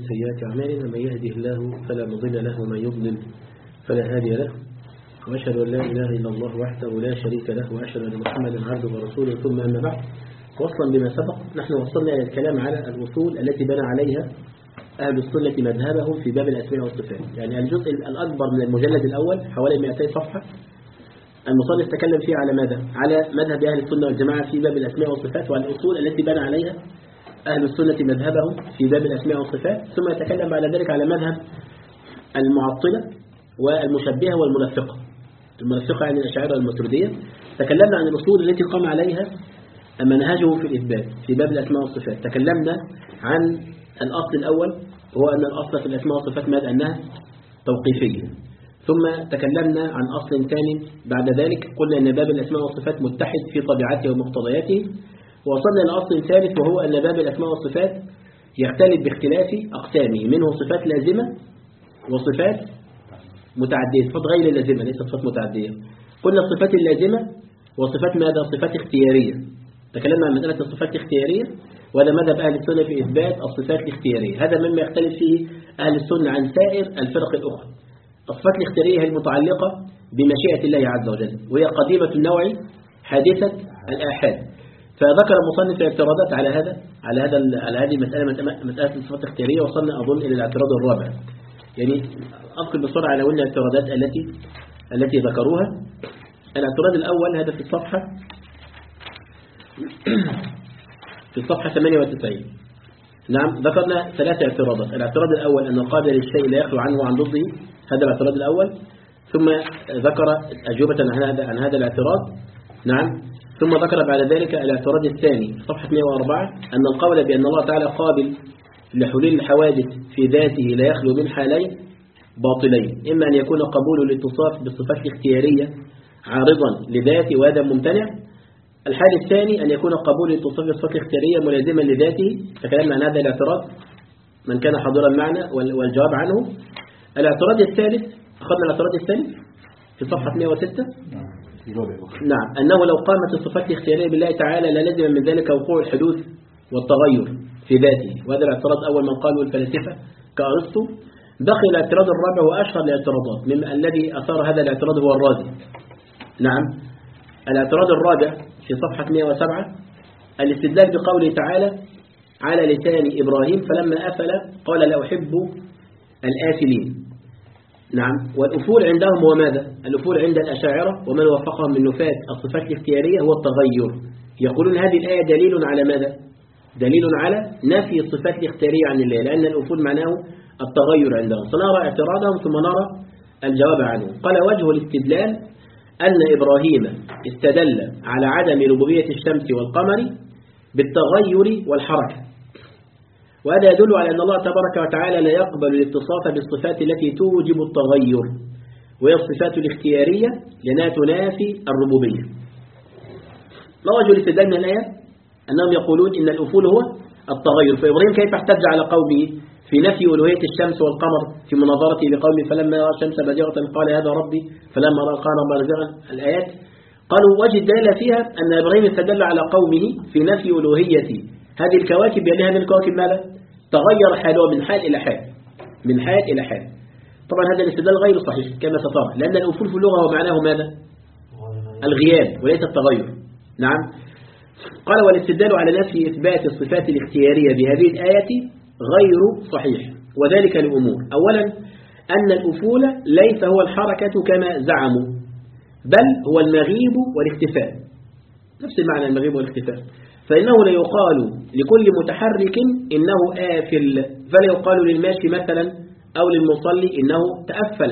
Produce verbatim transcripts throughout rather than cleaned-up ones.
سيئات أعمالنا من يهده الله فلا مضل له ومن يضلل فلا هادي له وأشهد أن لا إله إلا الله وحده لا شريك له وأشهد أن محمدا عبده ورسوله ثم أما بعد. وصلا بما سبق نحن وصلنا إلى الكلام على الأصول التي بنى عليها أهل السنة مذهبهم في باب الأسماء والصفات، يعني الجزء الأكبر من المجلد الأول حوالي مئتي صفحة المصنف تكلم فيه على ماذا؟ على مذهب أهل السنة والجماعة في باب الأسماء والصفات والأصول التي بنى عليها أهل السنة مذهبهم في باب الأسماء والصفات، ثم يتكلم بعد ذلك على مذهب المعطلة والمشبهة والمنفقة. المنفقة يعني الأشاعرة والماتريدية. تكلمنا عن الأصول التي قام عليها منهجه في الإثبات في باب الأسماء والصفات. تكلمنا عن الأصل الأول هو أن الأصل في الأسماء والصفات ماذا؟ أنها توقيفية. ثم تكلمنا عن أصل ثاني بعد ذلك قلنا أن باب الأسماء والصفات متحد في طبيعته ومقتضياته. ووصلنا إلى أصل ثالث وهو أن باب الأسماء والصفات يختلف باختلاف أقسامه، منه صفات لازمة وصفات متعدية، صفات غير لازمة ليس صفات متعدية. قلنا الصفات اللازمة وصفات ماذا؟ صفات اختيارية. تكلمنا عن مسألة الصفات الاختيارية وهذا مذهب أهل السنة في إثبات الصفات الاختيارية. هذا مما يختلف فيه أهل السنة عن سائر الفرق الأخرى. الصفات الاختيارية هي المتعلقة بمشيئة الله عز وجل وهي قديمة النوع حادثة الآحاد. فذكر المصنف الاعتراضات على هذا على هذا على هذه المسألة مسألة الصفات الاختيارية. وصلنا أظن إلى الاعتراض الرابع، يعني أذكر بسرعة على قلنا الاعتراضات التي التي ذكروها. الاعتراض الأول هذا في الصفحة في الصفحة ثمانية وتسعين. نعم ذكرنا ثلاث اعتراضات. الاعتراض الأول أن القادر للشيء لا يخلو عنه وعن ضده، هذا الاعتراض الأول. ثم ذكر أجوبة عن هذا عن هذا الاعتراض. نعم ثم ذكر بعد ذلك الاعتراض الثاني في صفحة مئة وأربعة أن القول بأن الله تعالى قابل لحلول الحوادث في ذاته لا يخلو من حالين باطلين، إما أن يكون قبول الاتصاف بالصفات الاختيارية عارضا لذاته وهذا ممتنع. الحال الثاني أن يكون قبول الاتصاف بالصفات الاختيارية ملازما لذاته. تكلمنا عن هذا الاعتراض من كان حاضرا معنا والجواب عنه. الاعتراض الثالث أخذنا الاعتراض الثالث في صفحة مئة وستة. نعم أنه لو قامت الصفات الاختيارية بالله تعالى للزم من ذلك وقوع الحدوث والتغير في ذاته، وهذا الاعتراض أول من قالوا الفلاسفة كأرسطو. بقي الاعتراض الرابع وأشهر الاعتراضات مما الذي أثار هذا الاعتراض هو الرازي. نعم الاعتراض الرابع في صفحة مئة وسبعة الاستدلال بقوله تعالى على لسان إبراهيم فلما أفل قال لا أحب الآفلين. نعم والأفول عندهم هو ماذا؟ الأفول عند الأشاعرة ومن وفقهم من نفاة الصفات الاختيارية هو التغير. يقولون هذه الآية دليل على ماذا؟ دليل على نفي الصفات الاختيارية عن الله، لأن الأفول معناه التغير عندهم. سنرى اعتراضهم ثم نرى الجواب عنه. قال وجه الاستدلال أن إبراهيم استدل على عدم ربوبية الشمس والقمر بالتغير والحركة، وهذا يدل على أن الله تبارك وتعالى لا يقبل الاتصاف بالصفات التي توجب التغير وهي الصفات الاختيارية لأنها تنافي الربوبية. ما وجه الاستدلال من الآية؟ أنهم يقولون إن الأفول هو التغير. فإبراهيم كيف احتج على قومه في نفي ألوهية الشمس والقمر في مناظرته لقومه فلما رأى الشمس بازغة قال هذا ربي فلما رأى القمر بازغا. الآيات قالوا وجه الدلالة فيها أن إبراهيم استدل على قومه في نفي ألوهية هذه الكواكب بأن هذه الكواكب ماذا؟ تغير حالها من حال إلى حال من حال إلى حال. طبعا هذا الاستدلال غير صحيح كما سترى، لأن الأفول في اللغة هو معناه ماذا؟ الغياب وليس التغير. نعم قال والاستدلال على نفي إثبات الصفات الاختيارية بهذه الآية غير صحيح، وذلك لأمور. أولا أن الأفول ليس هو الحركة كما زعموا، بل هو المغيب والاختفاء، نفس المعنى المغيب والاختفاء. فإنه لا يقال لكل متحرك إنه آفل، فلا يقال للماشي مثلا أو للمصلي إنه تأفل.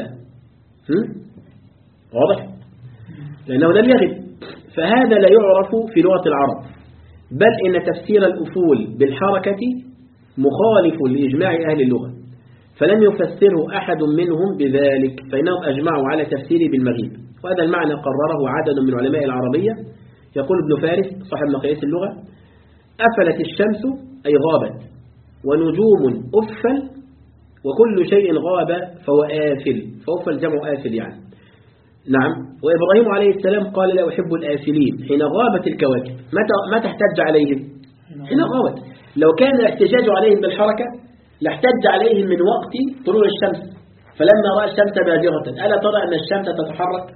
واضح؟ لأنه لم يغب، فهذا لا يعرف في لغة العرب، بل إن تفسير الأفول بالحركة مخالف لإجماع أهل اللغة، فلم يفسره أحد منهم بذلك، فإنهم أجمعوا على تفسيره بالمغيب. وهذا المعنى قرره عدد من علماء العربية. يقول ابن فارس صاحب مقاييس اللغة أفلت الشمس أي غابت، ونجوم أفل، وكل شيء غاب فهو آفل، فأفل جمع آفل يعني. نعم وإبراهيم عليه السلام قال لا أحب الآفلين حين غابت الكواكب. متى ما تحتج عليهم؟ حين غابت. لو كان الاحتجاج عليهم بالحركة لاحتج عليهم من وقت طلوع الشمس، فلما رأى الشمس بازغة ألا ترى أن الشمس تتحرك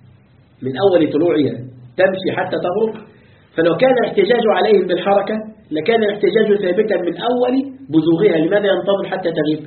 من أول طلوعها تمشي حتى تغرب؟ فلو كان الاحتجاج عليهم بالحركة لكان الاحتجاج ثابتا من أول بزوغها، لماذا ينتظر حتى تغيب؟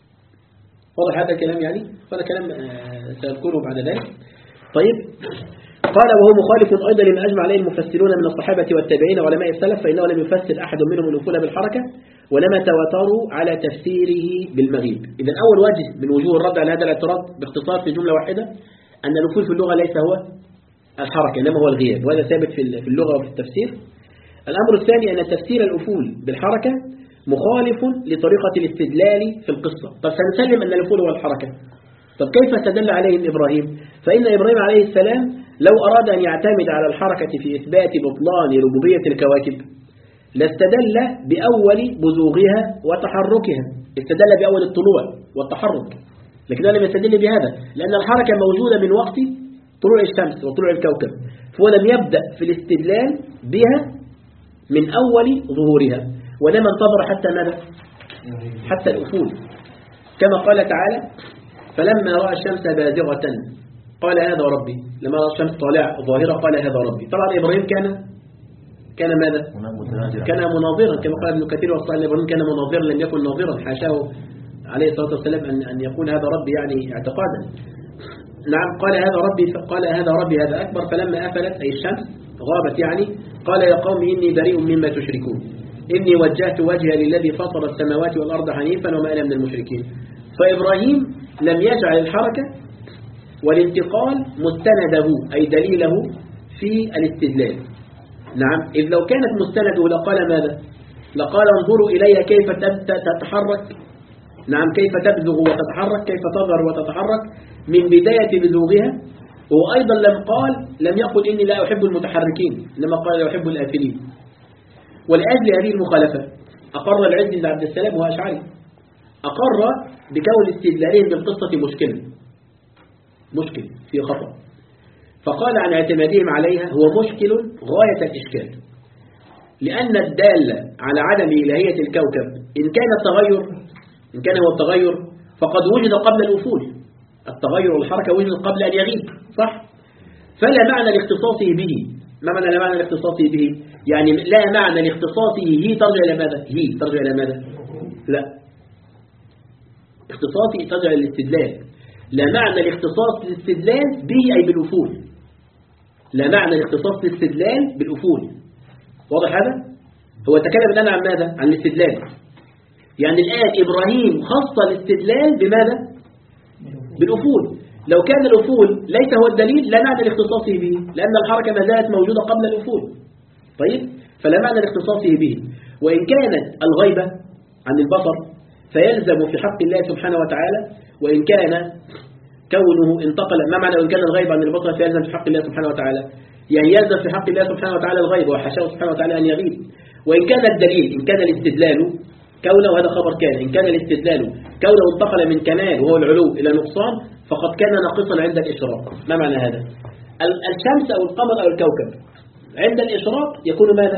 واضح هذا الكلام يعني؟ هذا كلام سأذكره بعد ذلك. طيب، قال وهو مخالف أيضا لما أجمع عليه المفسرون من الصحابة والتابعين وعلماء السلف، فإنه لم يفسر أحد منهم الأفول بالحركة ولما تواتروا على تفسيره بالمغيب. إذا أول وجه من وجوه الرد على هذا الاعتراض باختصار في جملة واحدة أن الأفول في اللغة ليس هو الحركة إنما هو الغياب، وهذا ثابت في اللغة وفي التفسير. الأمر الثاني أن تفسير الأفول بالحركة مخالف لطريقة الاستدلال في القصة. طب سنسلم أن الأفول هو الحركة، طب كيف استدل عليهم إبراهيم؟ فإن إبراهيم عليه السلام لو أراد أن يعتمد على الحركة في إثبات بطلان ربوبية الكواكب لاستدل بأول بزوغها وتحركها، استدل بأول الطلوع والتحرك، لكن لم يستدل بهذا لأن الحركة موجودة من وقت طلوع الشمس وطلوع الكوكب، فهو لم يبدأ في الاستدلال بها من أول ظهورها، ولما انتظر حتى ماذا؟ حتى الأفول، كما قال تعالى فلما رأى الشمس بازغة قال هذا ربي، لما رأى الشمس طالعة ظاهرة قال هذا ربي. طبعا إبراهيم كان كان ماذا؟ كان مناظرا، كما قال ابن كثير وصال إبراهيم كان مناظرا لم يكن ناظرا، حاشاه عليه الصلاة والسلام أن أن يقول هذا ربي يعني اعتقادا. نعم، قال هذا ربي، قال هذا ربي هذا أكبر، فلما أفلت أي الشمس غابت يعني قال يا قوم إني بريء مما تشركون إني وجهت وجهي للذي فطر السماوات والأرض حنيفا وما أنا من المشركين. فإبراهيم لم يجعل الحركة والانتقال مستنده أي دليله في الاستدلال. نعم، إذ لو كانت مستنده لقال ماذا؟ لقال انظروا إلي كيف تتحرك، نعم كيف تبزغ وتتحرك، كيف تظهر وتتحرك من بداية بزوغها. وأيضا لم قال لم يقل إني لا أحب المتحركين، إنما قال لا أحب الآفلين. ولأجل هذه المخالفة أقر العز بن عبد السلام وهو أشعري، أقر بكون استدلالهم بالقصة مشكلة مشكل في خطأ، فقال عن اعتمادهم عليها هو مشكل غاية الإشكال، لأن الدالة على عدم إلهية الكوكب إن كان التغير إن كان هو التغير فقد وجد قبل الأفول، التغير والحركة وجد قبل أن يغيب، صح؟ فلا معنى لاختصاصه به. ما معنى لا معنى لاختصاصه به؟ يعني لا معنى لاختصاصه هي ترجع إلى ماذا؟ هي ترجع إلى ماذا؟ لا، اختصاصه ترجع إلى الاستدلال. لا معنى لاختصاص الاستدلال به أي بالأفول، لا معنى لاختصاص الاستدلال بالأفول. واضح هذا؟ هو تكلم الآن عن ماذا؟ عن الاستدلال. يعني الآن إبراهيم خص الاستدلال بماذا؟ بالأفول. لو كان الأفول ليس هو الدليل لا معنى لاختصاصه به، لأن الحركة ما زالت موجودة قبل الأفول. طيب، فلا معنى لاختصاصه به. وإن كانت الغيبة عن البصر فيلزم في حق الله سبحانه وتعالى، وإن كان كونه انتقل، ما معنى وإن كان الغيب عن البصر فيلزم في حق الله سبحانه وتعالى؟ يعني يلزم في حق الله سبحانه وتعالى الغيب وحاشاه سبحانه وتعالى أن يغيب. وإن كان الدليل إن كان الاستدلال كونه، وهذا خبر كان، إن كان الاستدلال كونه انتقل من كمال وهو العلو إلى نقصان فقد كان ناقصا عند الإشراق. ما معنى هذا؟ الشمس أو القمر أو الكوكب عند الإشراق يكون ماذا؟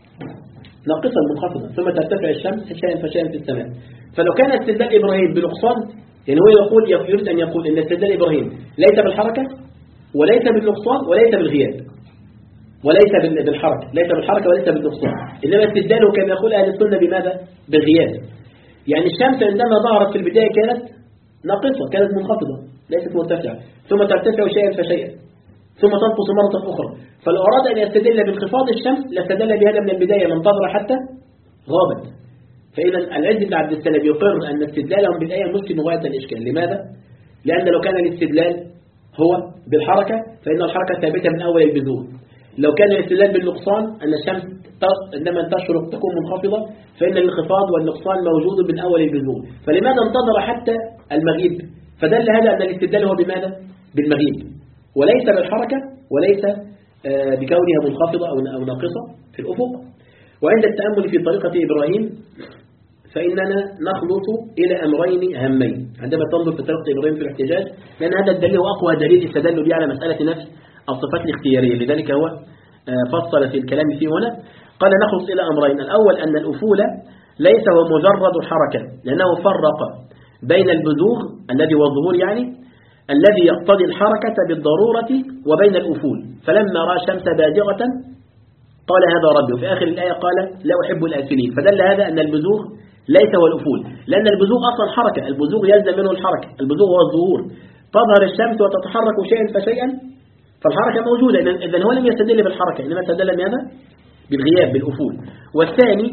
ناقصا منخفضا، ثم ترتفع الشمس شيئا فشيئا في السماء. فلو كان استدلال إبراهيم بنقصان، يعني هو يقول يريد أن يقول إن استدلال إبراهيم ليس بالحركة وليس بالنقصان وليس بالغياب وليس بالحركة، ليس بالحركة وليس بالنقصان، إنما استدلاله كما يقول أهل السنة بماذا؟ بالغياب. يعني الشمس عندما ظهرت في البداية كانت ناقصة، كانت منخفضة ليست مرتفعة، ثم ترتفع شيئا فشيئا ثم تنقص مرة أخرى. فلو أراد أن يستدل بانخفاض الشمس لاستدل بهذا من البداية، من انتظر حتى غابت. فإذا العز بن عبد السلام يقر أن استدلالهم بالآية مشكل غاية الإشكال. لماذا؟ لأن لو كان الاستدلال هو بالحركة فإن الحركة ثابتة من أول البذور. لو كان الاستدلال بالنقصان أن الشمس عندما تشرق تكون منخفضة فإن الانخفاض والنقصان موجود من أول البذور. فلماذا انتظر حتى المغيب؟ فدل هذا أن الاستدلال هو بماذا؟ بالمغيب وليس بالحركة وليس بكونها منخفضة أو ناقصة في الأفق. وعند التأمل في طريقة إبراهيم فإننا نخلط إلى أمرين هامين عندما تنظر في طريقة إبراهيم في الاحتجاج، لأن هذا الدليل هو أقوى دليل استدل به على مسألة نفس الصفات الاختيارية، لذلك هو فصل في الكلام فيه هنا. قال نخلط إلى أمرين: الأول أن الأفول ليس هو مجرد حركة، لأنه فرق بين البزوغ الذي هو الظهور يعني الذي يقتضي الحركة بالضرورة وبين الأفول، فلما رأى الشمس بازغة قال هذا ربي، وفي آخر الآية قال لا أحب الآكلين، فدل هذا أن البزوغ ليس هو الأفول، لأن البزوغ أصلا حركة، البزوغ يلزم منه الحركة، البزوغ هو الظهور، تظهر الشمس وتتحرك شيئا فشيئا فالحركة موجودة، إذن هو لم يستدل بالحركة إنما استدل بماذا؟ بالغياب، بالأفول. والثاني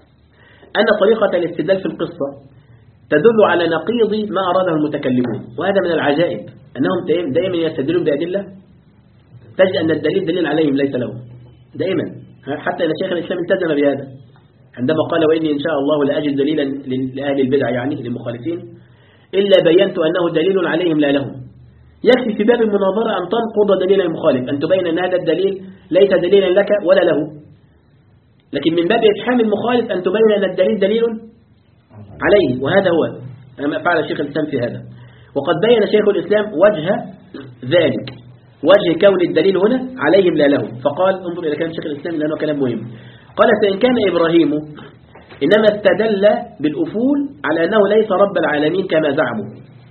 أن طريقة الاستدلال في القصة تدل على نقيض ما أراده المتكلمون، وهذا من العجائب أنهم دائما يستدلون بأدلة تجد أن الدليل دليل عليهم ليس لهم دائما، حتى أن شيخ الإسلام التزم بهذا عندما قال وإني إن شاء الله لأجد دليلا لأهل البدع يعني للمخالفين إلا بينت أنه دليل عليهم لا لهم. يكفي في باب المناظرة أن تنقض دليل المخالف، أن تبين أن هذا الدليل ليس دليلا لك ولا له، لكن من باب إفحام المخالف أن تبين أن الدليل دليل عليه، وهذا هو ما فعل شيخ الإسلام في هذا. وقد بين شيخ الإسلام وجه ذلك، وجه كون الدليل هنا عليهم لا لهم، فقال انظر إلى كلام شيخ الإسلام لأنه كلام مهم. قال فإن كان إبراهيم إنما استدل بالأفول على أنه ليس رب العالمين كما زعموا،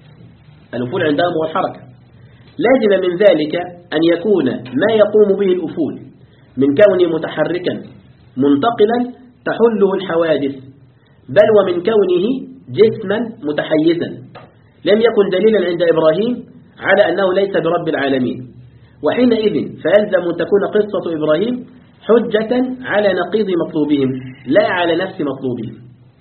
الأفول عندهم هو الحركة، لازم من ذلك أن يكون ما يقوم به الأفول من كونه متحركا منتقلا تحله الحوادث، بل ومن كونه جسما متحيزا، لم يكن دليلا عند إبراهيم على أنه ليس برب العالمين، وحينئذ فيلزم أن تكون قصة إبراهيم حجة على نقيض مطلوبهم لا على نفس مطلوبهم.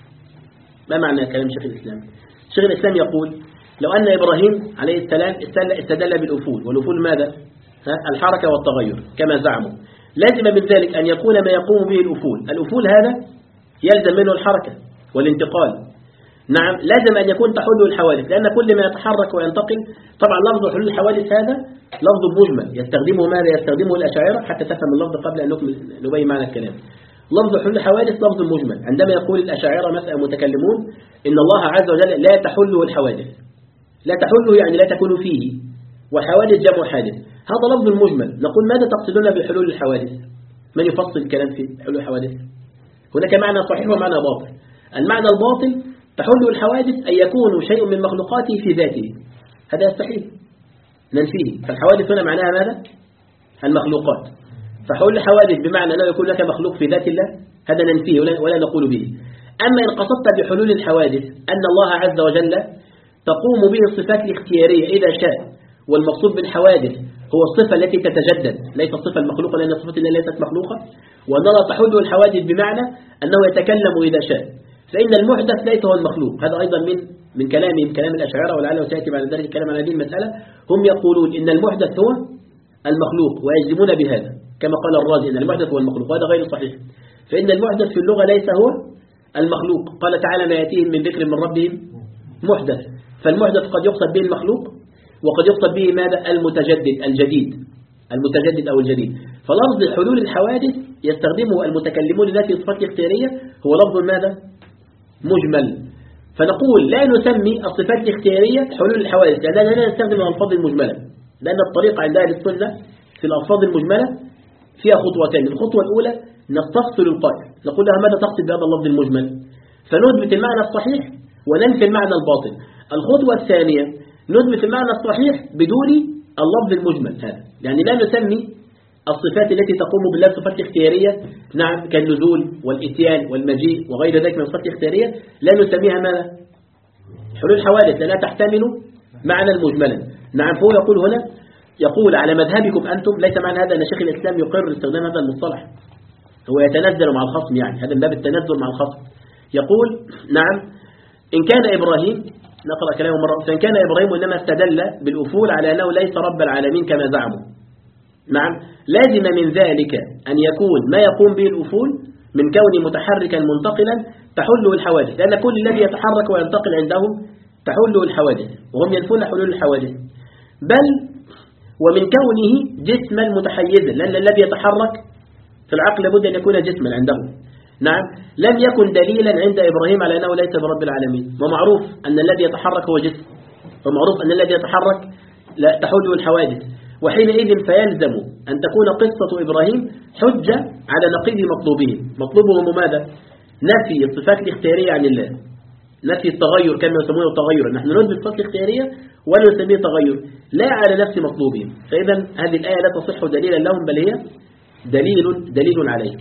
ما معنى كلام شيخ الإسلام؟ شيخ الإسلام يقول لو أن إبراهيم عليه السلام استدل بالأفول، والأفول ماذا؟ الحركة والتغير كما زعموا، لازم من ذلك أن يكون ما يقوم به الأفول، الأفول هذا يلزم منه الحركة والانتقال، نعم لازم أن يكون تحله الحوادث، لأن كل ما يتحرك وينتقل، طبعا لفظ حلول الحوادث هذا لفظ مجمل يستخدمه ماذا؟ يستخدمه الأشاعرة حتى تفهم اللفظ قبل أن نبين معنى الكلام. لفظ حلول الحوادث لفظ مجمل، عندما يقول الأشاعرة مثلا متكلمون إن الله عز وجل لا تحله الحوادث، لا تحله يعني لا تكون فيه، والحوادث جمع حادث، هذا لفظ المجمل. نقول ماذا تقصدون بحلول الحوادث؟ من يفصل الكلام في حلول الحوادث؟ هناك معنى صحيح ومعنى باطل. المعنى الباطل تحل الحوادث أن يكون شيء من مخلوقاته في ذاته، هذا يستحيل ننفيه، فالحوادث هنا معناها ماذا؟ المخلوقات، فحل الحوادث بمعنى أنه يكون لك مخلوق في ذات الله، هذا ننفيه ولا نقول به. أما إن قصدت بحلول الحوادث أن الله عز وجل تقوم به الصفات الاختيارية إذا شاء، والمقصود بالحوادث هو الصفة التي تتجدد ليس الصفة المخلوقة، لأن الصفة الله ليست مخلوقة، وأن الله تحل الحوادث بمعنى أنه يتكلم إذا شاء، فإن المحدث ليس هو المخلوق. هذا أيضا من من كلامهم كلام الأشاعرة، ولعله سيأتي بعد ذلك الكلام عن هذه المسألة. هم يقولون إن المحدث هو المخلوق ويجزمون بهذا كما قال الرازي إن المحدث هو المخلوق، وهذا غير صحيح، فإن المحدث في اللغة ليس هو المخلوق. قال تعالى ما يأتيهم من ذكر من ربهم محدث، فالمحدث قد يقصد به المخلوق وقد يقصد به ماذا؟ المتجدد الجديد، المتجدد أو الجديد. فلفظ حلول الحوادث يستخدمه المتكلمون لذات الصفات الاختيارية هو لفظ ماذا؟ مجمل. فنقول لا نسمي الصفات الاختيارية حلول الحوادث لأننا لا نستخدم الألفاظ المجملة، لأن الطريقة عند أهل السنة في الألفاظ المجملة فيها خطوتين. الخطوة الأولى نستفصل القائل، نقول لها ماذا تقصد بهذا اللفظ المجمل، فنثبت المعنى الصحيح وننفي المعنى الباطل. الخطوة الثانية نثبت المعنى الصحيح بدون اللفظ المجمل هذا، يعني لا نسمي الصفات التي تقوم بالله صفات اختيارية، نعم كالنزول والإتيان والمجيء وغير ذلك من الصفات الاختيارية، لا نسميها ماذا؟ حلول حوادث لأنها تحتمل معنى المجملا. نعم فهو يقول هنا يقول على مذهبكم أنتم، ليس معنى هذا أن شيخ الإسلام يقر استخدام هذا المصطلح، هو يتنزل مع الخصم، يعني هذا من باب التنزل مع الخصم. يقول نعم إن كان إبراهيم، نقرأ كلامه مرة، فإن كان إبراهيم إنما استدل بالأفول على أنه ليس رب العالمين كما زعموا، نعم لازم من ذلك أن يكون ما يقوم به الأفول من كون متحركا منتقلا تحله الحوادث، لأن كل الذي يتحرك وينتقل عندهم تحله الحوادث، وهم ينفون حلول الحوادث، بل ومن كونه جسما متحيزا، لأن الذي يتحرك في العقل لابد أن يكون جسما عندهم. نعم لم يكن دليلا عند إبراهيم على أنه ليس برب العالمين، ومعروف أن الذي يتحرك هو جسم، ومعروف أن الذي يتحرك لا تحله الحوادث، وحينئذ فيلزم أن تكون قصة إبراهيم حجة على نقيض مطلوبهم. مطلوبهم ماذا؟ نفي الصفات الاختيارية عن الله، نفي التغير كما يسمونه تغيرا، نحن نثبت الصفات الاختيارية ولا نسميه تغير لا على نفس مطلوبهم. فإذا هذه الآية لا تصح دليلا لهم بل هي دليل دليل عليه.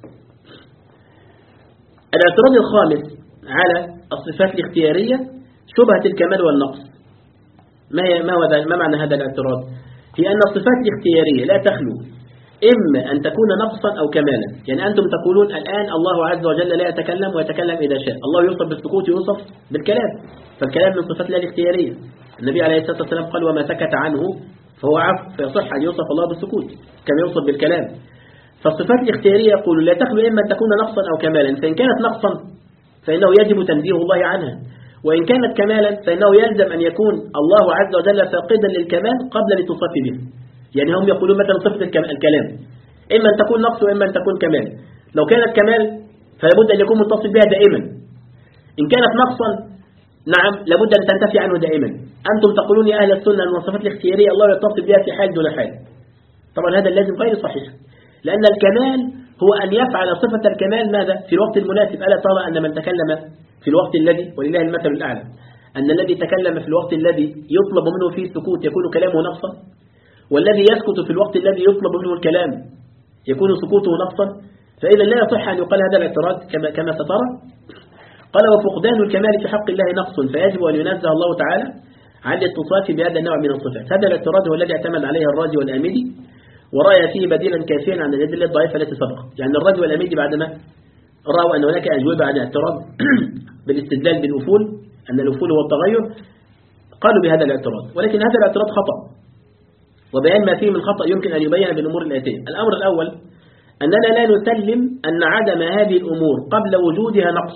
الاعتراض الخامس على الصفات الاختيارية شبهة الكمال والنقص. ما هي ما هو ما معنى هذا الاعتراض؟ هي أن الصفات الاختيارية لا تخلو إما أن تكون نقصا أو كمالا. يعني أنتم تقولون الآن الله عز وجل لا يتكلم ويتكلم إذا شاء، الله يوصف بالسكوت يوصف بالكلام، فالكلام من صفات الله الاختيارية. النبي عليه الصلاة والسلام قال وما سكت عنه فهو عفو، فيصح أن يوصف الله بالسكوت كما يوصف بالكلام. فالصفات الاختيارية يقول لا تخلو إما أن تكون نقصا أو كمالا، فإن كانت نقصا فإنه يجب تنزيه الله عنها، وإن كانت كمالا فإنه يلزم أن يكون الله عز وجل فاقدا للكمال قبل لتصف به. يعني هم يقولون مثلا صفة الكلام إما أن تكون نقص وإما أن تكون كمال. لو كانت كمال فلابد أن يكون متصف بها دائما، إن كانت نقصا نعم لابد أن تنتفي عنه دائما. أنتم تقولون يا أهل السنة أن الصفات الاختيارية الله يتصف بها في حال دون حال. طبعا هذا اللازم غير صحيح، لأن الكمال هو أن يفعل صفة الكمال ماذا؟ في الوقت المناسب. ألا ترى أن من تكلم في الوقت الذي ولله المثل الأعلى أن الذي تكلم في الوقت الذي يطلب منه فيه السكوت يكون كلامه نقصا، والذي يسكت في الوقت الذي يطلب منه الكلام يكون سكوته نقصا. فإذا لا يصح أن يقال هذا الاعتراض كما كما سترى. قال وفقدان الكمال في حق الله نقص فيجب أن ينزه الله تعالى عن الاتصاف بهذا النوع من الصفات. هذا الاعتراض هو الذي اعتمد عليه الرازي والآمدي، ورأى فيه بديلا كافيا عن الأدلة الضعيفة التي سبق. يعني الرازي والآمدي بعدما رأوا أن هناك أجوبة عن الاعتراض بالاستدلال بالأفول أن الأفول هو التغير قالوا بهذا الاعتراض، ولكن هذا الاعتراض خطأ، وبيان ما فيه من خطأ يمكن أن يبين بالأمور الآتية. الأمر الأول أننا لا نسلم أن عدم هذه الأمور قبل وجودها نقص.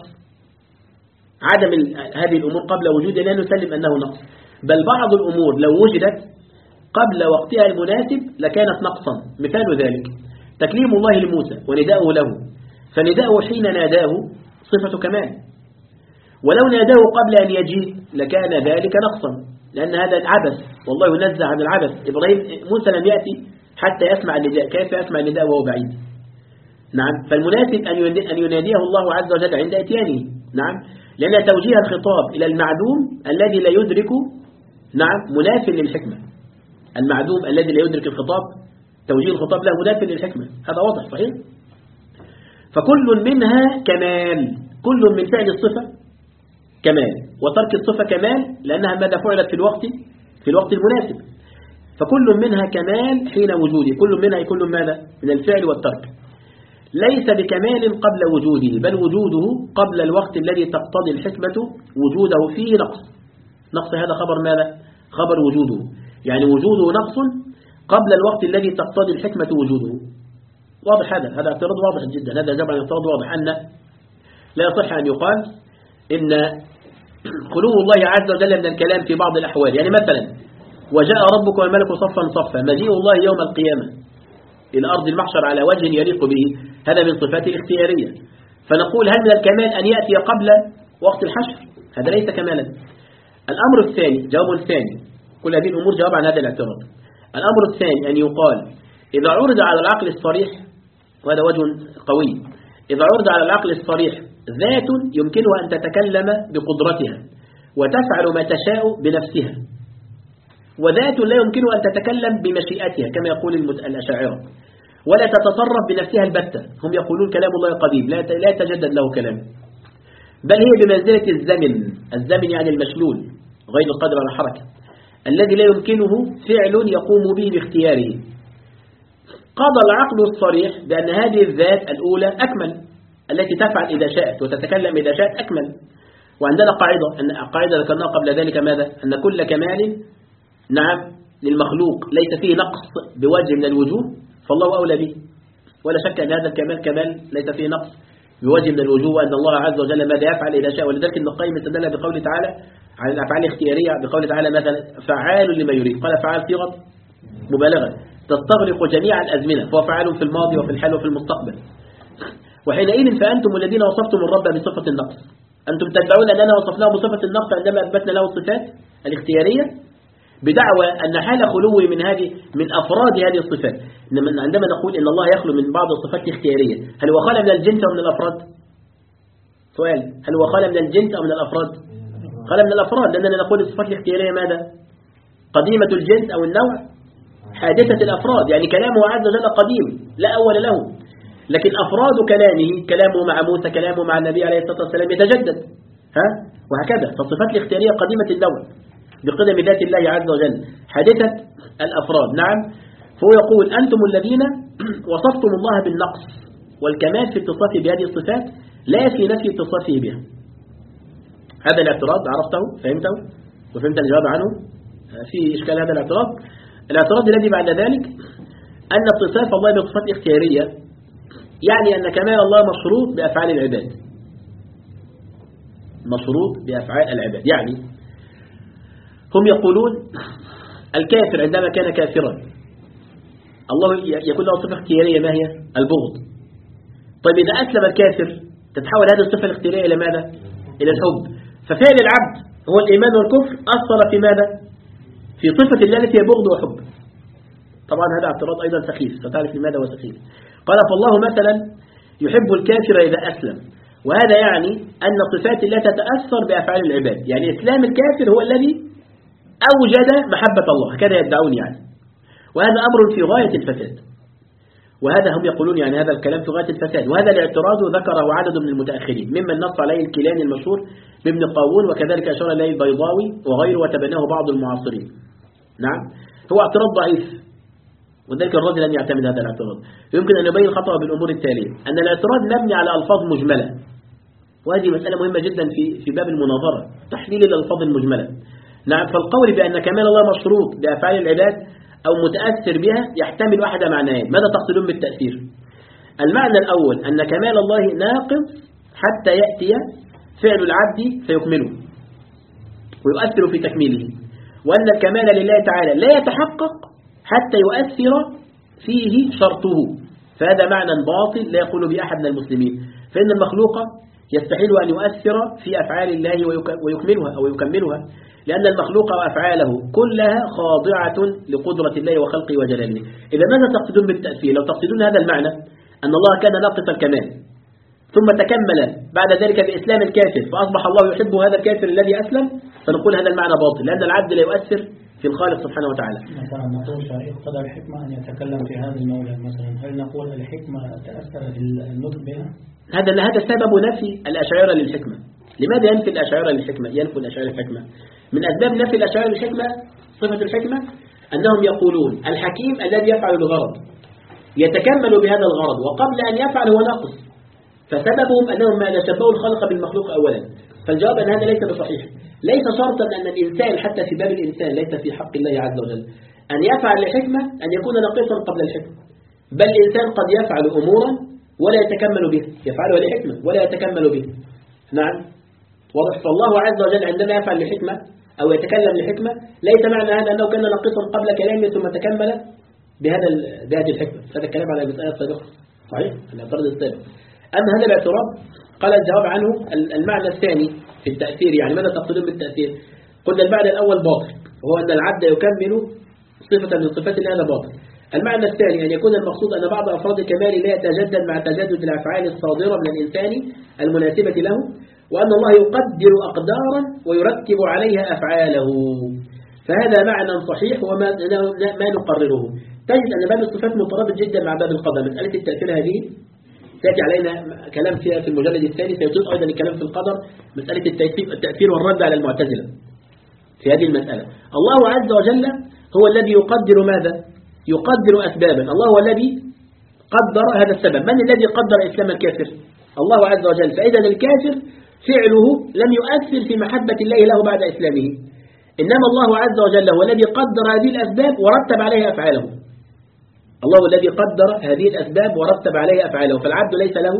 عدم هذه الأمور قبل وجودها لا نسلم أنه نقص، بل بعض الأمور لو وجدت قبل وقتها المناسب لكانت نقصا. مثال ذلك تكليم الله لموسى ونداؤه له، فنداؤه حين ناداه صفة كمال، ولو ناداه قبل أن يجيء لكان ذلك نقصا، لأن هذا العبث والله ينزه عن العبث. إبراهيم موسى لم يأتي حتى يسمع النداء، كيف يسمع النداء وهو بعيد؟ نعم، فالمناسب أن يناديه الله عز وجل عند إتيانه. نعم، لأن توجيه الخطاب إلى المعدوم الذي لا يدرك نعم مناف للحكمة. المعدوم الذي لا يدرك الخطاب توجيه الخطاب له مناف للحكمة، هذا واضح صحيح. فكل منها كمال، كل من فعل الصفة كمال وترك الصفة كمال، لأنها ماذا فعلت في الوقت في الوقت المناسب. فكل منها كمال حين وجوده، كل منها يكون ماذا؟ من الفعل والترك. ليس بكمال قبل وجوده، بل وجوده قبل الوقت الذي تقتضي الحكمة وجوده فيه نقص. نقص هذا خبر ماذا؟ خبر وجوده، يعني وجوده نقص قبل الوقت الذي تقتضي الحكمة وجوده. واضح هذا؟ هذا اعتراض واضح جدا، هذا جمع اعتراض واضح أن لا يصح أن يقال إن خلو الله عز وجل من الكلام في بعض الأحوال. يعني مثلا وجاء ربك والملك صفا صفا، مجيء الله يوم القيامة إلى أرض المحشر على وجه يليق به، هذا من صفاته الاختيارية. فنقول هل من الكمال أن يأتي قبل وقت الحشر؟ هذا ليس كمالا. الأمر الثاني، جواب الثاني، كل هذه الأمور جواب عن هذا الاعتراض. الأمر الثاني أن يقال إذا عرض على العقل الصريح، وهذا وجه قوي، إذا عرض على العقل الصريح ذات يمكنها أن تتكلم بقدرتها وتفعل ما تشاء بنفسها، وذات لا يمكنها أن تتكلم بمشيئتها كما يقول الأشاعرة، ولا تتصرف بنفسها البتة. هم يقولون كلام الله قديم لا يتجدد له كلام، بل هي بمنزلة الزمن. الزمن يعني المشلول غير القادر على الحركة، الذي لا يمكنه فعل يقوم به باختياره. قضى العقل الصريح بأن هذه الذات الأولى أكمل، التي تفعل إذا شاءت وتتكلم إذا شاءت أكمل. وعندنا قاعدة، أن قاعدة ذكرناها قبل ذلك ماذا؟ أن كل كمال نعم للمخلوق ليس فيه نقص بوجه من الوجوه فالله أولى به، ولا شك أن هذا الكمال كمال ليس فيه نقص بوجه من الوجوه، وأن الله عز وجل ماذا يفعل إذا شاء. ولذلك ابن القيم استدل بقوله تعالى على الأفعال الاختيارية بقوله تعالى مثلا فعال لما يريد، قال فعال صيغة مبالغة تستغرق جميع الأزمنة، فهو فعال في الماضي وفي الحال وفي المستقبل. وحينئذ فأنتم الذين وصفتم الرب بصفة النقص، أنتم تدعون أننا وصفناه بصفة النقص عندما أثبتنا له الصفات الاختيارية بدعوى أن حال خلوه من هذه من أفراد هذه الصفات. عندما نقول إن الله يخلو من بعض الصفات الاختيارية، هل هو خلى من الجنس أو من الأفراد؟ سؤال، هل هو خالى من الجنس أو من الأفراد؟ خالى من الأفراد، لأننا نقول الصفات الاختيارية ماذا؟ قديمة الجنس أو النوع، حادثة الأفراد، يعني كلامه عز وجل قديم لا أول له، لكن أفراد كلامه، كلامه مع موسى، كلامه مع النبي عليه الصلاة والسلام يتجدد، ها؟ وهكذا. فالصفات الاختيارية قديمة النوع بقدم ذات الله عز وجل، حادثة الأفراد. نعم. فهو يقول أنتم الذين وصفتم الله بالنقص والكمال في اتصافه بهذه الصفات لا في نفي اتصافه بها. هذا الاعتراض عرفته؟ فهمته؟ وفهمت الجواب عنه؟ في إشكال هذا الاعتراض؟ الاعتراض الذي بعد ذلك أن اتصاف الله بصفات اختيارية يعني أن كمال الله مشروط بأفعال العباد، مشروط بأفعال العباد. يعني هم يقولون الكافر عندما كان كافرا الله يكون له صفة اختيارية، ما هي؟ البغض. طيب إذا أسلم الكافر تتحول هذه الصفة الاختيارية إلى ماذا؟ إلى الحب. ففعل العبد هو الإيمان والكفر أثر في ماذا؟ في صفة الله التي هي بغض وحب. طبعا هذا اعتراض أيضا سخيف، ستعرف لماذا هو سخيف. قال فالله مثلا يحب الكافر إذا أسلم، وهذا يعني أن صفات الله تتأثر بأفعال العباد، يعني إسلام الكافر هو الذي أوجد محبة الله، هكذا يدعون يعني. وهذا أمر في غاية الفساد، وهذا هم يقولون يعني هذا الكلام في غاية الفساد. وهذا الاعتراض ذكره عدد من المتأخرين ممن نص عليه الكيلاني المشهور بابن قاوون، وكذلك أشار إليه البيضاوي وغيره وتبناه بعض المعاصرين. نعم. هو اعتراض ضعيف، وذلك الرجل لن يعتمد هذا الاعتراض. يمكن أن يبين خطأ بالأمور التالية، أن الاعتراض مبني على ألفاظ مجملة، وهذه مسألة مهمة جدا في في باب المناظرة، تحليل الألفاظ المجملة. نعم. فالقول بأن كمال الله مشروط بأفعال العباد أو متأثر بها يحتمل أحد معنيين. ماذا تقصدون بالتأثير؟ المعنى الأول أن كمال الله ناقص حتى يأتي فعل العبد فيكمله ويؤثر في تكميله، وأن الكمال لله تعالى لا يتحقق حتى يؤثر فيه شرطه. فهذا معنى باطل لا يقول به أحد من المسلمين، فإن المخلوق يستحيل أن يؤثر في أفعال الله ويكملها أو يكملها، لأن المخلوق وأفعاله كلها خاضعة لقدرة الله وخلقه وجلاله. إذا ماذا تقصدون بالتأثير؟ لو تقصدون هذا المعنى أن الله كان ناقص الكمال ثم تكمل بعد ذلك بإسلام الكافر فأصبح الله يحب هذا الكافر الذي أسلم، فنقول هذا المعنى باطل، لأن العبد لا يؤثر في الخالق سبحانه وتعالى. مثلا نقول اقتضى الحكمة أن يتكلم في هذا الموضع مثلا، هل نقول الحكمة تأثر في النطق بها؟ هذا هذا سبب نفي الأشاعرة للحكمة. لماذا ينفي الأشاعرة للحكمة؟ ينفي الأشاعرة للحكمة من أسباب نفي الأشاعرة للحكمة صفة الحكمة أنهم يقولون الحكيم الذي يفعل الغرض يتكمل بهذا الغرض، وقبل أن يفعل هو ناقص، فسببهم أنهم ما شبهوا الخلق بالمخلوق أولا. فالجواب أن هذا ليس بصحيح. ليس شرطا أن الإنسان حتى في باب الإنسان ليس في حق الله عز وجل أن يفعل الحكمة أن يكون ناقصا قبل الحكمة، بل الإنسان قد يفعل أمورا ولا يتكمل بها، يفعلها لحكمة ولا يتكمل بها. نعم واضح. فالله عز وجل عندما يفعل لحكمة أو يتكلم لحكمة ليس معنى هذا أنه كان ناقصا قبل كلامه ثم تكمل بهذا بهذه الحكمة. هذا الكلام على المسألة السابقة صحيح، الاعتراض السابق. أما هذا الاعتراض قال الجواب عنه المعنى الثاني في التأثير. يعني ماذا تقصدون بالتأثير؟ قلنا المعنى الأول باطل، وهو أن العبد يكمل صفة من صفات الله، هذا باطل. المعنى الثاني أن يكون المقصود أن بعض أفراد الكمال لا يتجدد مع تجدد الأفعال الصادرة من الإنسان المناسبة له، وأن الله يقدر أقدارا ويرتب عليها أفعاله. فهذا معنى صحيح وما ما نقرره. تجد أن باب الصفات مترابط جدا مع باب القضاء. مسألة التأثير هذه سيأتي علينا كلام فيها في المجلد الثاني، سيجوز أيضا الكلام في القدر، مسألة التأثير والرد على المعتزلة في هذه المسألة. الله عز وجل هو الذي يقدر ماذا؟ يقدر أسبابا. الله هو الذي قدر هذا السبب. من الذي قدر إسلام الكافر؟ الله عز وجل. فإذا الكافر فعله لم يؤثر في محبة الله له بعد إسلامه، إنما الله عز وجل هو الذي قدر هذه الأسباب ورتب عليها أفعاله. الله الذي قدر هذه الأسباب ورتب عليها أفعاله، فالعبد ليس له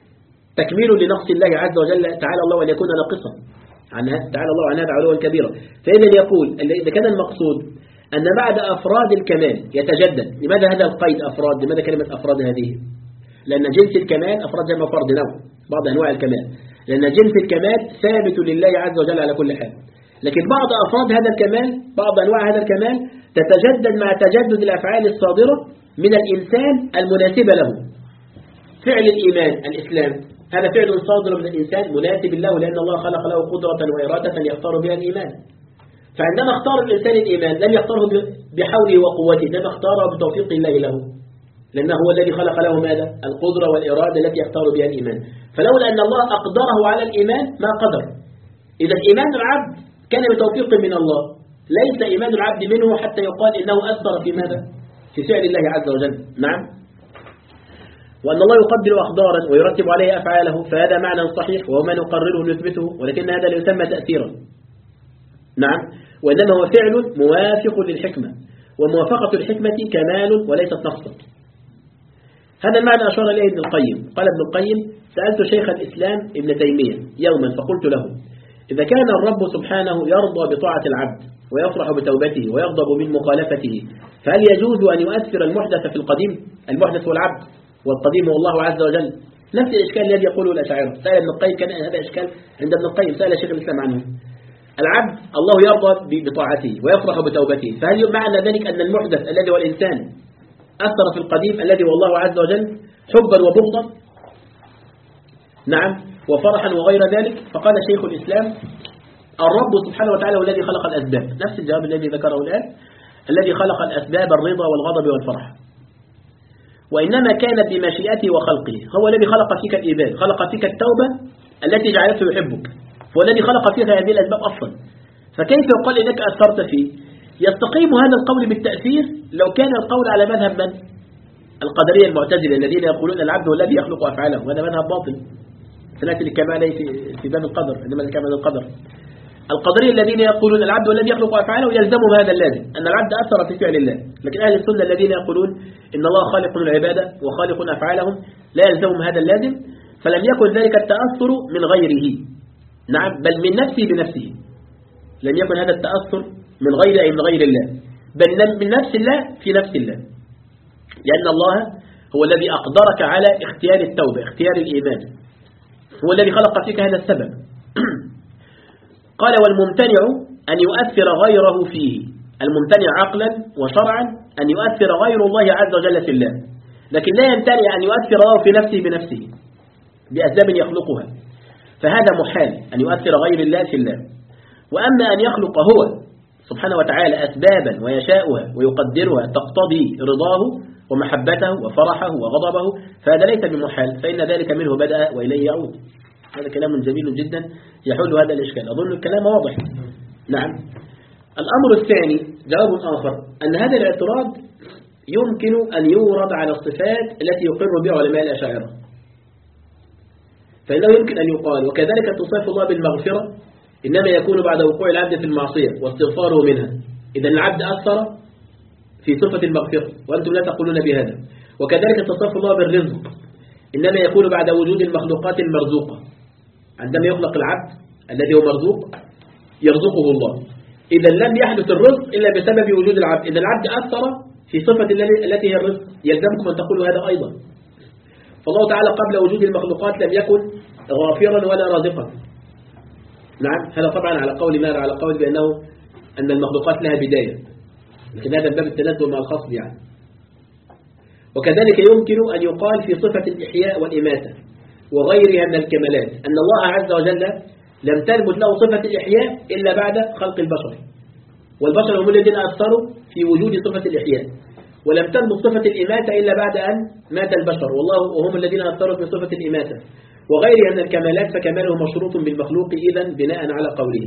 تكميل لنقص الله عز وجل. تعالى الله أن يكون ناقصا عن تعالى الله عن هذا علوا كبيرا. فإذا يقول إذا كان المقصود أن بعد أفراد الكمال يتجدد. لماذا هذا القيد أفراد؟ لماذا كلمة أفراد هذه؟ لأن جنس الكمال أفراد جمع فرد نوع بعض أنواع الكمال، لأن جنس الكمال ثابت لله عز وجل على كل حال، لكن بعض أفراد هذا الكمال بعض أنواع هذا الكمال تتجدد مع تجدد الأفعال الصادرة من الإنسان المناسبة له. فعل الإيمان الإسلام هذا فعل صادر من الإنسان مناسب له، لأن الله خلق له قدرة وإرادة يختار بها الإيمان. فعندما اختار الإنسان الإيمان لم يختاره بحوله وقوته، لم اختاره بتوفيق الله له، لأنه هو الذي خلق له ماذا؟ القدرة والإرادة التي يختار بها الإيمان. فلولا أن الله أقدره على الإيمان ما قدر. إذا إيمان العبد كان بتوفيق من الله، ليس إيمان العبد منه حتى يقال إنه أثر في ماذا؟ في فعل الله عز وجل. نعم. وأن الله يقدر أقدارا ويرتب عليه أفعاله، فهذا معنى صحيح وهو ما نقرره ونثبته، ولكن هذا لا يسمى تأثيرا. نعم. وإنما هو فعل موافق للحكمة، وموافقة الحكمة كمال وليست نقصا. هذا المعنى أشار إليه ابن القيم. قال ابن القيم: سألت شيخ الإسلام ابن تيمية يوما فقلت له: إذا كان الرب سبحانه يرضى بطاعة العبد ويفرح بتوبته ويغضب من مخالفته، فهل يجوز أن يؤثر المحدث في القديم؟ المحدث هو العبد والقديم هو الله عز وجل. نفس الإشكال الذي يقوله الأشاعرة. سأل ابن القيم، كان هذا إشكال عند ابن القيم، سأل شيخ الإسلام عنه. العبد الله يرضى بطاعته ويفرح بتوبته، فهل معنى ذلك أن المحدث الذي هو الإنسان أثر في القديم الذي هو الله عز وجل حبا وبغضا؟ نعم، وفرحا وغير ذلك. فقال شيخ الإسلام: الرب سبحانه وتعالى هو الذي خلق الأسباب، نفس الجواب الذي ذكره الآن، الذي خلق الأسباب الرضا والغضب والفرح، وإنما كانت بمشيئته وخلقه. هو الذي خلق فيك الإيمان، خلق فيك التوبة التي جعلته يحبك، هو الذي خلق فيك هذه الأسباب أصلا. فكيف يقال إنك أثرت فيه؟ يستقيم هذا القول بالتأثير لو كان القول على مذهب من؟ القدرية المعتزلة الذين يقولون العبد هو الذي يخلق أفعاله، وهذا مذهب باطل. سنأتي للكلام عليه في باب القدر عندما نتكلم عن القدر. القدرية الذين يقولون العبد هو الذي يخلق أفعاله يلزمهم هذا اللازم، أن العبد أثر في فعل الله. لكن أهل السنة الذين يقولون إن الله خالق العبادة وخالق أفعالهم لا يلزمهم هذا اللازم، فلم يكن ذلك التأثر من غيره، نعم، بل من نفسه بنفسه. لم يكن هذا التأثر من غير أي من غير الله، بل من نفس الله في نفس الله، لأن الله هو الذي أقدرك على اختيار التوبة، اختيار الإيمان، هو الذي خلق فيك هذا السبب. قال: والممتنع أن يؤثر غيره فيه، الممتنع عقلا وشرعا أن يؤثر غير الله عز وجل في الله، لكن لا يمتنع أن يؤثر الله في نفسه بنفسه بأسباب يخلقها، فهذا محال أن يؤثر غير الله في الله. وأما أن يخلق هو سبحانه وتعالى أسبابا ويشاؤها ويقدرها تقتضي رضاه ومحبته وفرحه وغضبه، فهذا ليس بمحال، فإن ذلك منه بدأ وإليه يعود. هذا كلام جميل جدا يحل هذا الإشكال. أظن الكلام واضح. نعم. الأمر الثاني جواب آخر، أن هذا الاعتراض يمكن أن يورد على الصفات التي يقر بها علماء الأشاعرة، فإنه يمكن أن يقال: وكذلك تصف الله بالمغفرة إنما يكون بعد وقوع العبد في المعصية واستغفاره منها. إذا العبد أثر في صفة المغفرة وأنتم لا تقولون بهذا. وكذلك تصف الله بالرزق إنما يكون بعد وجود المخلوقات المرزوقة. عندما يخلق العبد الذي هو مرزوق يرزقه الله، إذا لم يحدث الرزق إلا بسبب وجود العبد. إذا العبد أثر في صفة التي هي الرزق، يلزمكم أن تقولوا هذا أيضا. فالله تعالى قبل وجود المخلوقات لم يكن غافرا ولا رازقا. نعم، هذا طبعا على قول ماذا؟ على قول بأنه أن المخلوقات لها بداية، لكن هذا باب التنزل مع الخصم يعني. وكذلك يمكن أن يقال في صفة الإحياء والإماتة وغيرها من الكمالات أن الله عز وجل لم تثبت له صفة الإحياء إلا بعد خلق البشر، والبشر هم الذين أثروا في وجود صفة الإحياء، ولم تثبت صفة الإماتة إلا بعد أن مات البشر، والله وهم الذين أثروا في صفة الإماتة وغيرها من الكمالات، فكماله مشروط بالمخلوق إذن بناء على قوله.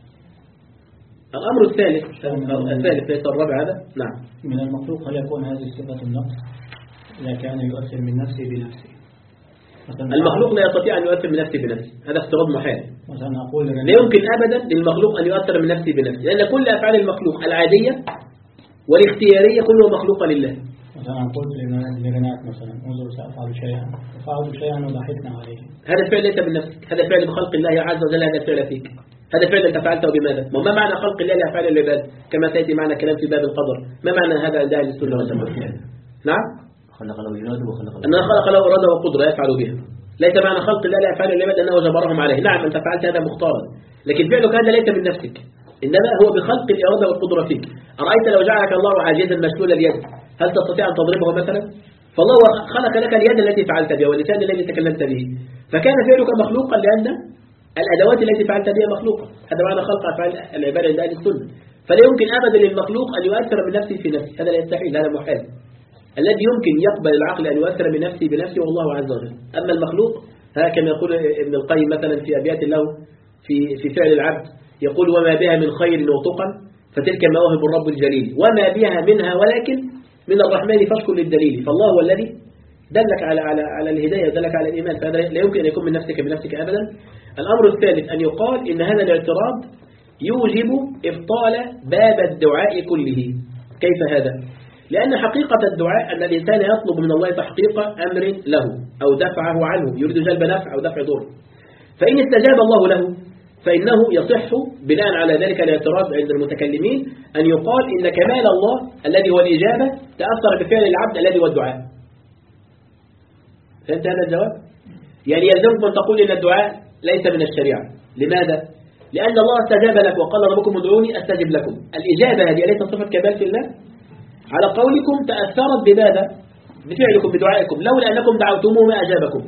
الأمر الثالث الثالث ليس الرابع هذا. نعم. من المخلوق هل يكون هذه الصفة النقص إذا كان يؤثر من نفسه بنفسه؟ المخلوق لا يستطيع أن يؤثر من نفسه بنفسه، هذا افتراض محال. مثلا أقول لا يمكن أبدا للمخلوق أن يؤثر من نفسه بنفسه، لأن كل أفعال المخلوق العادية والاختيارية كلها مخلوقة لله. مثلا قلت لبنات مثلا: انظر سأفعل شيئا، فأفعل شيئا وضحكنا عليه. هذا الفعل ليس بنفسك، هذا فعل بخلق الله عز وجل، هذا الفعل فيك، هذا فعل أنت فعلته بماذا؟ ما معنى خلق الله لأفعال العباد كما سيأتي معنا كلام في باب القدر؟ ما معنى هذا عند أهل السنة والجماعة؟ نعم، خلق له إرادة وخلق له أنه خلق له إرادة وقدرة يفعل بها. ليس معنى خلق الله لأفعال العباد أنه جبرهم عليه. نعم، أنت فعلت هذا مختارا، لكن فعلك هذا ليس من نفسك، إنما هو بخلق الإرادة والقدرة فيك. أرأيت لو جعلك الله عاجزا مشلول اليد هل تستطيع أن تضربه مثلا؟ فالله خلق لك اليد التي فعلت بها واللسان الذي تكلمت به، فكان فعلك مخلوقا لأن الأدوات التي فعلت بها مخلوقة. هذا معنى خلق أفعال العبادة عند أهل السنة. فلا يمكن أبدا للمخلوق أن يؤثر بنفسه في نفسه، هذا لا يستحيل، هذا محال. الذي يمكن يقبل العقل أن يؤثر بنفسه بنفسه والله عز وجل. أما المخلوق كما يقول ابن القيم مثلا في أبيات له في في فعل العبد، يقول وما بها من خير وتقى فتلك مواهب الرب الجليل، وما بها منها ولكن من الرحمن فاشكر للدليل. فالله هو الذي دلك على على على الهداية ودلك على الإيمان، فهذا لا يمكن أن يكون من نفسك بنفسك أبدا. الأمر الثالث أن يقال إن هذا الاعتراض يوجب إبطال باب الدعاء كله. كيف هذا؟ لأن حقيقة الدعاء أن الإنسان يطلب من الله تحقيق أمر له أو دفعه عنه، يريد جلب نفع أو دفع ضر. فإن استجاب الله له فإنه يصح بناء على ذلك الاعتراض عند المتكلمين أن يقال إن كمال الله الذي هو الإجابة تأثر بفعل العبد الذي هو الدعاء. فهمت هذا الجواب؟ يعني يلزمكم أن تقول إن الدعاء ليس من الشريعة. لماذا؟ لأن الله استجاب لك وقال ربكم ادعوني أستجب لكم. الإجابة هذه أليست صفة كمال في الله؟ على قولكم تأثرت بماذا؟ بفعلكم بدعائكم، لولا أنكم دعوتموه ما أجابكم.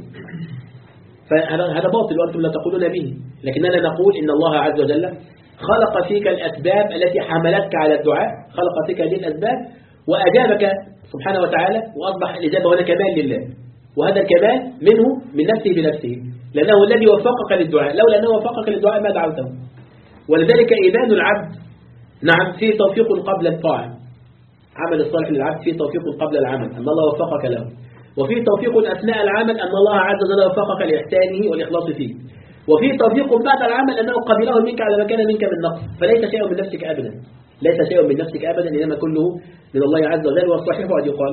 فهذا باطل وأنتم لا تقولون به. لكننا نقول إن الله عز وجل خلق فيك الأسباب التي حملتك على الدعاء، خلق فيك هذه الأسباب وأجابك سبحانه وتعالى، وأصبح الإجابة هنا كمال لله. وهذا الكمال منه من نفسه بنفسه، لأنه الذي وفقك للدعاء، لولا أنه وفقك للدعاء ما دعوته. ولذلك إيمان العبد نعم فيه توفيق قبل الطاعة، عمل الصالح للعبد فيه توفيق قبل العمل أن الله وفقك له، وفيه توفيق أثناء العمل أن الله عز وجل وفقك لإحسانه والإخلاص فيه، وفيه توفيق بعد العمل أنه قبله منك على ما كان منك من نقص. فليس شيء من نفسك أبدا، ليس شيء من نفسك أبدا، إنما كله من الله عز وجل. والصحيح أن يقال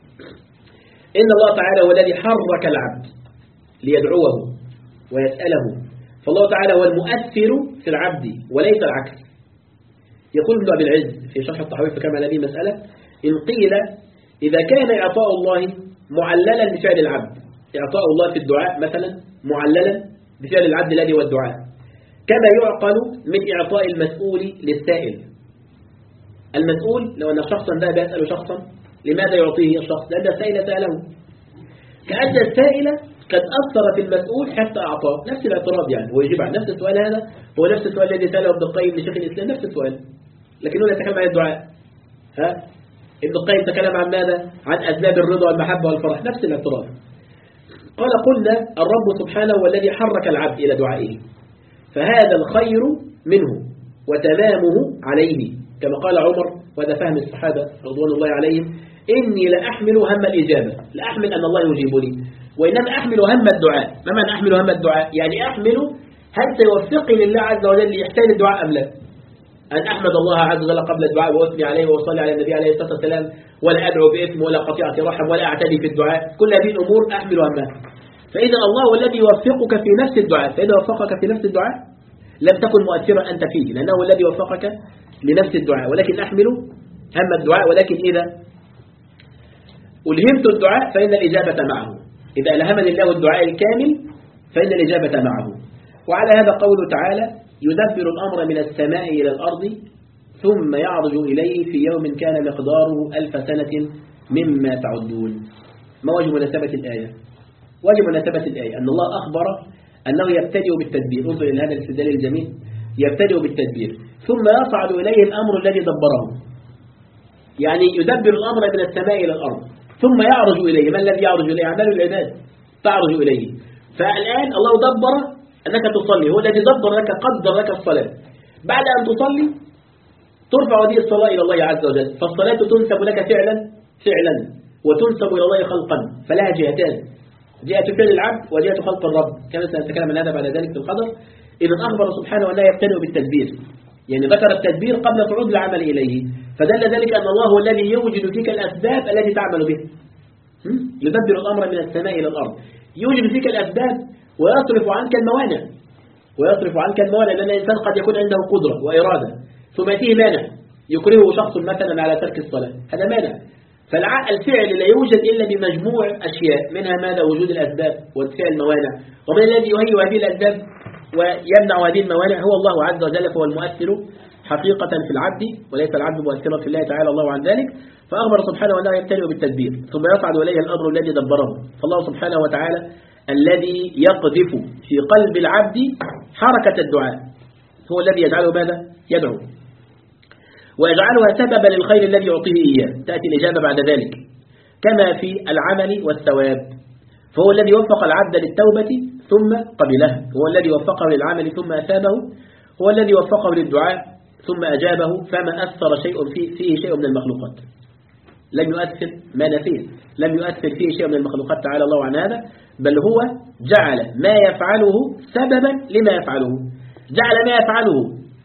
إن الله تعالى هو الذي حرك العبد ليدعوه ويسأله، فالله تعالى هو المؤثر في العبد وليس العكس. يقول ابن أبي العز في شرح التحويف كما هذه مسألة إن قيل إذا كان إعطاء الله معللا بفعل العبد، إعطاء الله في الدعاء مثلا معللا بفعل العبد الذي هو الدعاء، كما يعقل من إعطاء المسؤول للسائل. المسؤول لو أن شخصا ذهب يسأل شخصا لماذا يعطيه الشخص؟ لأن السائل سأله، كأن السائل قد أثر في المسؤول حتى أعطاه. نفس الاعتراض يعني، ويجيب عن نفس السؤال هذا هو نفس السؤال الذي سأله ابن القيم لشيخ الإسلام، نفس السؤال، لكنه يتكلم عن الدعاء. ها؟ ابن القيم تكلم عن ماذا؟ عن أسباب الرضا والمحبة والفرح، نفس الاعتراض. قال قلنا الرب سبحانه هو الذي حرك العبد إلى دعائه، فهذا الخير منه وتمامه عليه، كما قال عمر وهذا فهم الصحابة رضوان الله عليهم: إني لأحمل هم الإجابة، لأحمل أن الله يجيب لي، وإنما أحمل هم الدعاء. ما معنى أحمل هم الدعاء؟ يعني أحمل هل سيوفقني لله عز وجل لإحسان الدعاء أم لا؟ أن أحمد الله عز وجل قبل الدعاء وأثني عليه وأصلي على النبي عليه الصلاة والسلام، ولا أدعو بإثم ولا قطيعة رحم ولا أعتدي في الدعاء، كل هذه الأمور أحمل همها. فإذا الله هو الذي يوفقك في نفس الدعاء، فإذا وفقك في نفس الدعاء لم تكن مؤثرا أنت فيه، لأنه هو الذي وفقك لنفس الدعاء. ولكن أحمل هم الدعاء، ولكن إذا ألهمت الدعاء فإن الإجابة معه، إذا ألهمني الله الدعاء الكامل فإن الإجابة معه. وعلى هذا قوله تعالى: يدبر الأمر من السماء إلى الأرض ثم يعرج إليه في يوم كان مقداره ألف سنة مما تعدون. ما وجه مناسبة الآية؟ وجه مناسبة الآية أن الله أخبر أنه يبتدئ بالتدبير. انظر إلى هذا الاستدلال الجميل: يبتدئ بالتدبير ثم يصعد إليه الأمر الذي دبره، يعني يدبر الأمر من السماء إلى الأرض ثم يعرج إليه. ما الذي يعرج إليه؟ أعمال العباد تعرج إليه. فالآن الله دبر أنك تصلي، هو الذي دبر لك قدر لك الصلاة. بعد أن تصلي ترفع هذه الصلاة إلى الله عز وجل، فالصلاة تنسب لك فعلا فعلا وتنسب إلى الله خلقا، فلها جهتان: جهة فعل العبد وجهة خلق الرب، كما سنتكلم عن هذا بعد ذلك في القدر. إذا أخبر سبحانه أنه يبتدئ بالتدبير، يعني ذكر التدبير قبل صعود العمل إليه، فدل ذلك أن الله هو الذي يوجد فيك الأسباب التي تعمل به. يدبر الأمر من السماء إلى الأرض، يوجد فيك الأسباب ويصرف عنك الموانع، ويصرف عنك الموانع، لأن الإنسان قد يكون عنده قدرة وإرادة ثم يأتيه مانع يكرهه شخص مثلا على ترك الصلاة، هذا مانع. فالفعل لا يوجد إلا بمجموع أشياء، منها ماذا؟ وجود الأسباب واتساع الموانع. ومن الذي يهيئ هذه الأسباب ويمنع هذه الموانع؟ هو الله عز وجل، فهو المؤثر حقيقة في العبد وليس العبد مؤثرا في الله تعالى الله عن ذلك. فأخبر سبحانه وتعالى يبتلئ بالتدبير ثم يصعد إليه الأمر الذي دبره. فالله سبحانه وتعالى الذي يقذف في قلب العبد حركة الدعاء هو الذي يجعله ماذا؟ يدعو ويجعلها سببا للخير الذي يعطيه إياه. تأتي الإجابة بعد ذلك كما في العمل والثواب. فهو الذي وفق العبد للتوبة ثم قبلها، هو الذي وفقه للعمل ثم أثابه، هو الذي وفقه للدعاء ثم أجابه. فما أثر شيء فيه, فيه شيء من المخلوقات، لم يؤثر ما نفيه، لم يؤثر فيه شيء من المخلوقات تعالى الله عن هذا، بل هو جعل ما يفعله سببا لما يفعله، جعل ما يفعله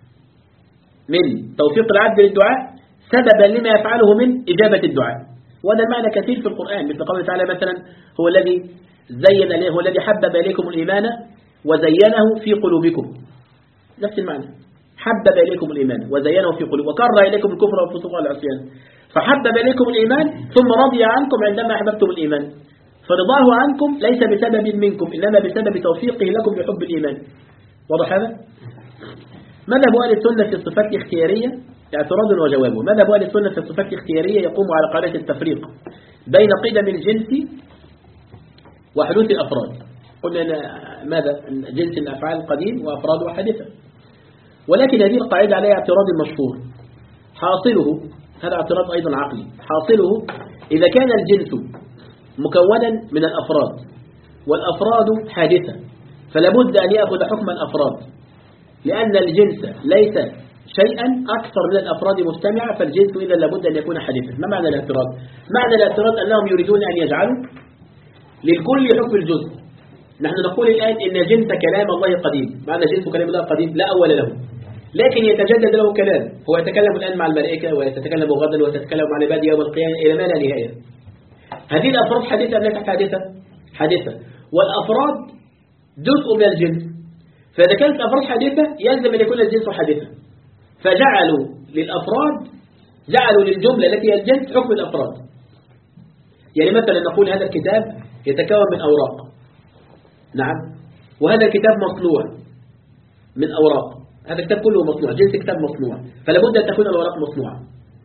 من توفيق العبد للدعاء سببا لما يفعله من إجابة الدعاء. وهذا المعنى كثير في القرآن، مثل قوله تعالى مثلا هو الذي زين هو الذي حبب إليكم الإيمان وزينه في قلوبكم، نفس المعنى، حبب إليكم الإيمان وزينه في قلوبكم وكره إليكم الكفر والفسوق والعصيان. فحبب إليكم الإيمان ثم رضي عنكم عندما أحببتم الإيمان، فرضاه عنكم ليس بسبب منكم إنما بسبب توفيقه لكم لحب الإيمان. واضح هذا؟ مذهب أهل السنة في الصفات الاختيارية اعتراض وجوابه. مذهب أهل السنة في الصفات الاختيارية يقوم على قاعدة التفريق بين قدم الجنس وحدوث الأفراد. قلنا أن ماذا؟ جنس الأفعال قديم وأفراد وحادثة، ولكن هذه القاعدة عليها اعتراض مشهور حاصله، هذا اعتراض أيضا عقلي، حاصله إذا كان الجنس مكونا من الأفراد والأفراد حادثة فلابد أن يأخذ حكم الأفراد، لأن الجنس ليس شيئا أكثر من الأفراد مجتمعة، فالجنس إذا لابد أن يكون حادثا. ما معنى الاعتراض؟ معنى الاعتراض أنهم يريدون أن يجعلوا للكل حكم الجزء. نحن نقول الآن إن جنس كلام الله قديم، معنى جنس كلام الله قديم لا أول له، لكن يتجدد له كلام، هو يتكلم الآن مع الملائكة ويتكلم غدا ويتكلم مع العباد يوم القيامة إلى ما لا نهاية. هذه الأفراد حادثة أم ليست حادثة؟ حادثة، والأفراد جزء من الجنس، فإذا كانت الأفراد حادثة يلزم أن يكون الجنس حادثة، فجعلوا للأفراد جعلوا للجملة التي هي الجنس حكم الأفراد. يعني مثلا نقول هذا الكتاب يتكون من أوراق، نعم، وهذا الكتاب مصنوع من أوراق، هذا الكتاب كله مصنوع، جنس كتاب مصنوع، فلا بد أن تكون الأوراق مصنوعة.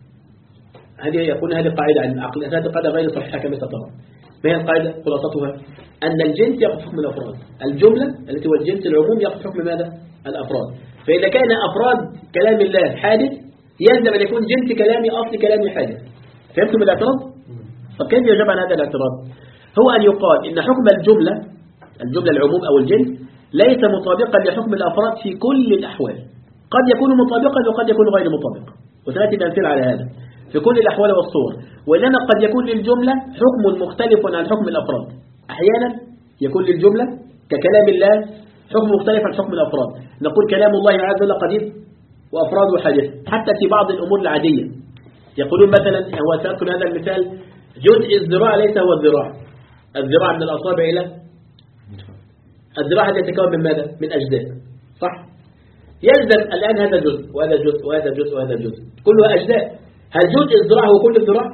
هذه يقول هذه قاعدة عن العقل، هذه قاعدة غير صحيحة كما سترى. ما هي القاعدة؟ خلاصتها أن الجنس يأخذ حكم الأفراد، الجملة التي هو الجنس العموم يأخذ حكم ماذا؟ الأفراد. فإذا كان أفراد كلام الله حادث يلزم أن يكون جنس كلامي أصل كلامي حادث. فهمتم الاعتراض؟ طب كيف يجب عن هذا الاعتراض؟ هو أن يقال إن حكم الجملة الجملة العموم أو الجنس ليس مطابقا لحكم الأفراد في كل الأحوال، قد يكون مطابقا وقد يكون غير مطابق، وسنأتي بأمثلة على هذا في كل الأحوال والصور. وإنما قد يكون للجملة حكم مختلف عن حكم الأفراد، أحيانا يكون للجملة ككلام الله حكم مختلف عن حكم الأفراد. نقول كلام الله عز وجل قديم وأفراده حادث، حتى في بعض الأمور العادية يقولون مثلا، هو سأذكر هذا المثال، جزء الذراع ليس هو الذراع، الذراع من الأصابع إلى الذراع هذا يتكون من ماذا؟ من أجزاء، صح؟ يلزم الآن هذا جزء وهذا جزء وهذا جزء وهذا جزء، كلها أجزاء. هل جزء الذراع هو كل الذراع؟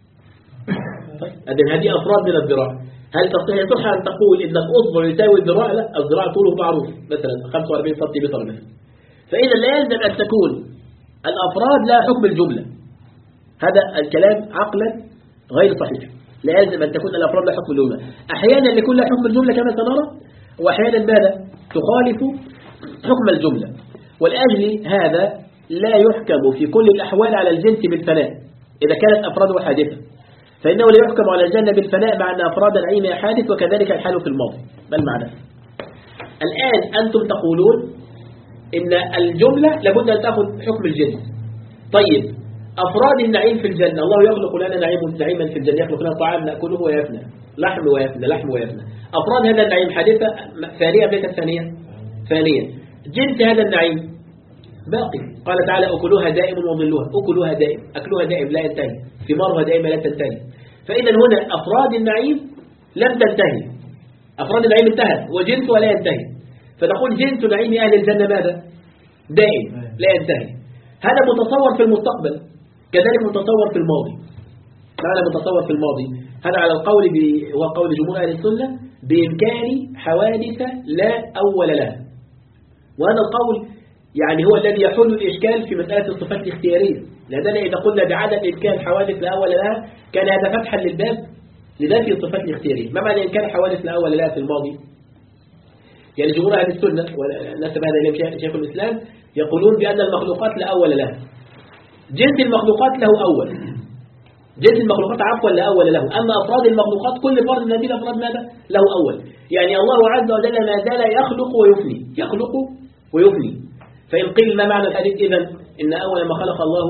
طيب هذه أفراد من الذراع. هل تصح أن تقول إن الأصبع يساوي الذراع؟ لا، الذراع طوله معروف مثلا خمسة وأربعين سنتيمتر مثلا. فإذا لا يلزم أن تكون الأفراد لا حكم الجملة، هذا الكلام عقلا غير صحيح. لا يلزم أن تكون الأفراد لا حكم الجملة، أحيانا يكون لا حكم الجملة كما سنرى، وأحيانا ماذا؟ تخالف حكم الجملة. والأجل هذا لا يحكم في كل الأحوال على الجنس بالفناء إذا كانت أفراده حادثة، فإنه لا يحكم على الجنة بالفناء مع أن أفراد العين حادث، وكذلك الحال في الماضي. ما المعنى؟ الآن أنتم تقولون إن الجملة لابد أن تأخذ حكم الجنس. طيب أفراد النعيم في الجنة، الله يخلق لنا نعيم نعيما في الجنة، يخلق لنا طعام نأكله ويفنى، لحم ويفنى لحم ويفنى. أفراد هذا النعيم حادثة ثانية ليست ثانية ثانية. جنس هذا النعيم باقي، قال تعالى أكلها دائم وظلها، أكلها دائم، أكلها دائم لا ينتهي، ثمارها دائما لا تنتهي. فإذا هنا أفراد النعيم لم تنتهي، أفراد النعيم انتهت وجنسها لا ينتهي، فنقول جنس نعيم أهل الجنة ماذا؟ دائم لا ينتهي. هذا متصور في المستقبل، كذلك متصور في الماضي. معنى متصور في الماضي هذا على القول هو قول جمهور أهل السنة بإمكان حوادث لا أول لها، وهذا القول يعني هو الذي يحل الإشكال في مسألة الصفات الاختيارية، لأننا إذا قلنا بعدم إمكان حوادث لا أول لها كان هذا فتحا للباب لنفي الصفات الاختيارية. ما معنى إمكان حوادث لا أول لها في الماضي؟ يعني جمهور أهل السنة ونسب هذا إليهم شيخ الإسلام يقولون بأن المخلوقات لا أول لها. جنس المخلوقات له أول، جنس المخلوقات عفوا لا أول له، أما أفراد المخلوقات كل فرد من هذه الأفراد ماذا؟ له أول. يعني الله عز وجل ما زال يخلق ويفني، يخلق ويفني. فإن قيل ما معنى الحديث إذن إن أول ما خلق الله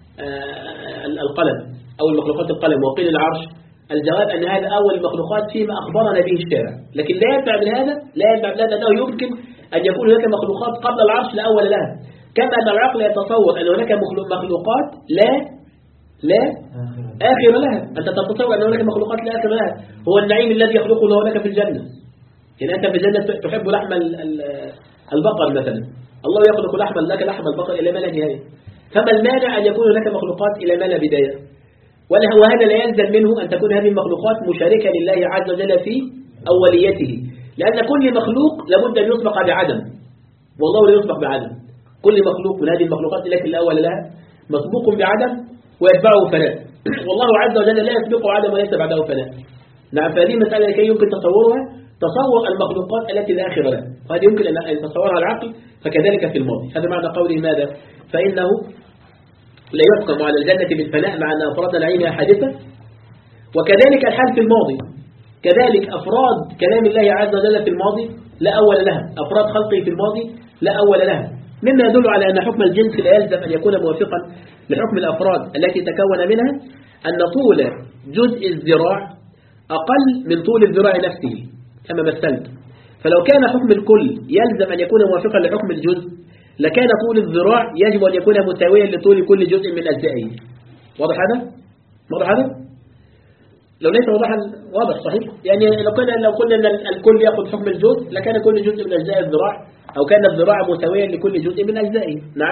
القلم أو المخلوقات القلم وقيل العرش، الجواب أن هذا أول المخلوقات فيما أخبرنا به الشارع، لكن لا يتبع من هذا لا يتبع من هذا أنه يمكن أن يكون هناك مخلوقات قبل العرش لا أول لها، كما أن العقل يتصور أن هناك مخلوقات لا لا آخر لها. أنت تتصور أن هناك مخلوقات لا آخر لها، هو النعيم الذي يخلقه هناك في الجنة. يعني أنت في الجنة تحب لحم البقر مثلا، الله يخلق لحما لك لحم البقر إلى ما لا نهاية، فما المانع أن يكون هناك مخلوقات إلى ما لا بداية؟ وهذا لا يلزم منه أن تكون هذه المخلوقات مشاركة لله عز وجل في أوليته، لأن كل مخلوق لابد أن يسبق بعدم، والله لا يسبق بعدم. كل مخلوق من هذه المخلوقات التي لا أول لها مسبوق بعدم ويتبعه فناء، والله عز وجل لا يسبقه عدم وليس بعده فناء. نعم، فهذه مسألة لكي يمكن تصورها تصور المخلوقات التي لا آخر لها، وهذه يمكن أن يتصورها العقل، فكذلك في الماضي. هذا معنى قوله ماذا؟ فإنه لا يحكم على الجنة بالفناء مع أن أفراد نعيمها حادثة، وكذلك الحال في الماضي، كذلك أفراد كلام الله عز وجل في الماضي لا أول لها، أفراد خلقه في الماضي لا أول لها، مما يدل على أن حكم الجنس لا يلزم أن يكون موافقا لحكم الأفراد التي تكون منها، أن طول جزء الذراع أقل من طول الذراع نفسه كما مثلت. فلو كان حكم الكل يلزم أن يكون موافقا لحكم الجزء لكان طول الذراع يجب أن يكون مساويا لطول كل جزء من أجزائه. واضح هذا؟ واضح هذا؟ لو ليس واضحا واضح صحيح؟ يعني لو كنا لو قلنا أن الكل يأخذ حكم الجزء لكان كل جزء من أجزاء الذراع أو كان الذراع مساويا لكل جزء من أجزائه. نعم.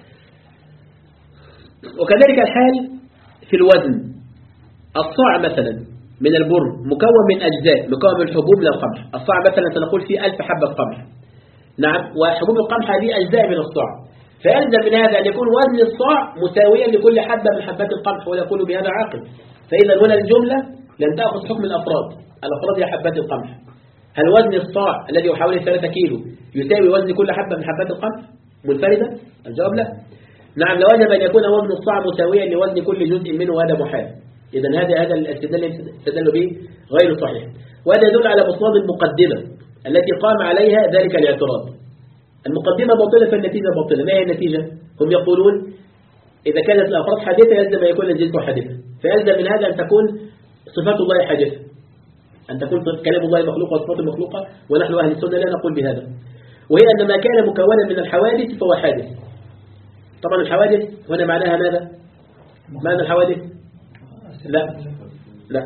وكذلك الحال في الوزن. الصاع مثلا من البر مكون من أجزاء، مكون من حبوب من القمح. الصاع مثلا سنقول فيه ألف حبة قمح. نعم، وحبوب القمح هذه أجزاء من الصاع، فيلزم من هذا أن يكون وزن الصاع مساويا لكل حبة من حبات القمح، ولا يقول بهذا عاقل. فإذا هنا الجملة لن تأخذ حكم الأفراد، الأفراد هي حبات القمح. هل وزن الصاع الذي هو حوالي ثلاثة كيلو يساوي وزن كل حبة من حبات القمح منفردة؟ الجواب لا. نعم، لوجب أن يكون وزن الصاع مساويا لوزن كل جزء منه، وهذا محال. إذا هذا هذا الاستدلال استدل به غير صحيح، وهذا يدل على بطلان المقدمة التي قام عليها ذلك الاعتراض. المقدمة باطلة فالنتيجة باطلة. ما هي النتيجة؟ هم يقولون إذا كانت الأفراد حادثة يلزم أن يكون الجنس حادثة، فيلزم من هذا أن تكون صفات الله حادثة، أن تكون كلام الله مخلوق وصفات مخلوقة، ونحن أهل السنة لا نقول بهذا. وهي أن ما كان مكونا من الحوادث فهو حادث. طبعا الحوادث هنا معناها ماذا؟ معنى الحوادث؟ لا لا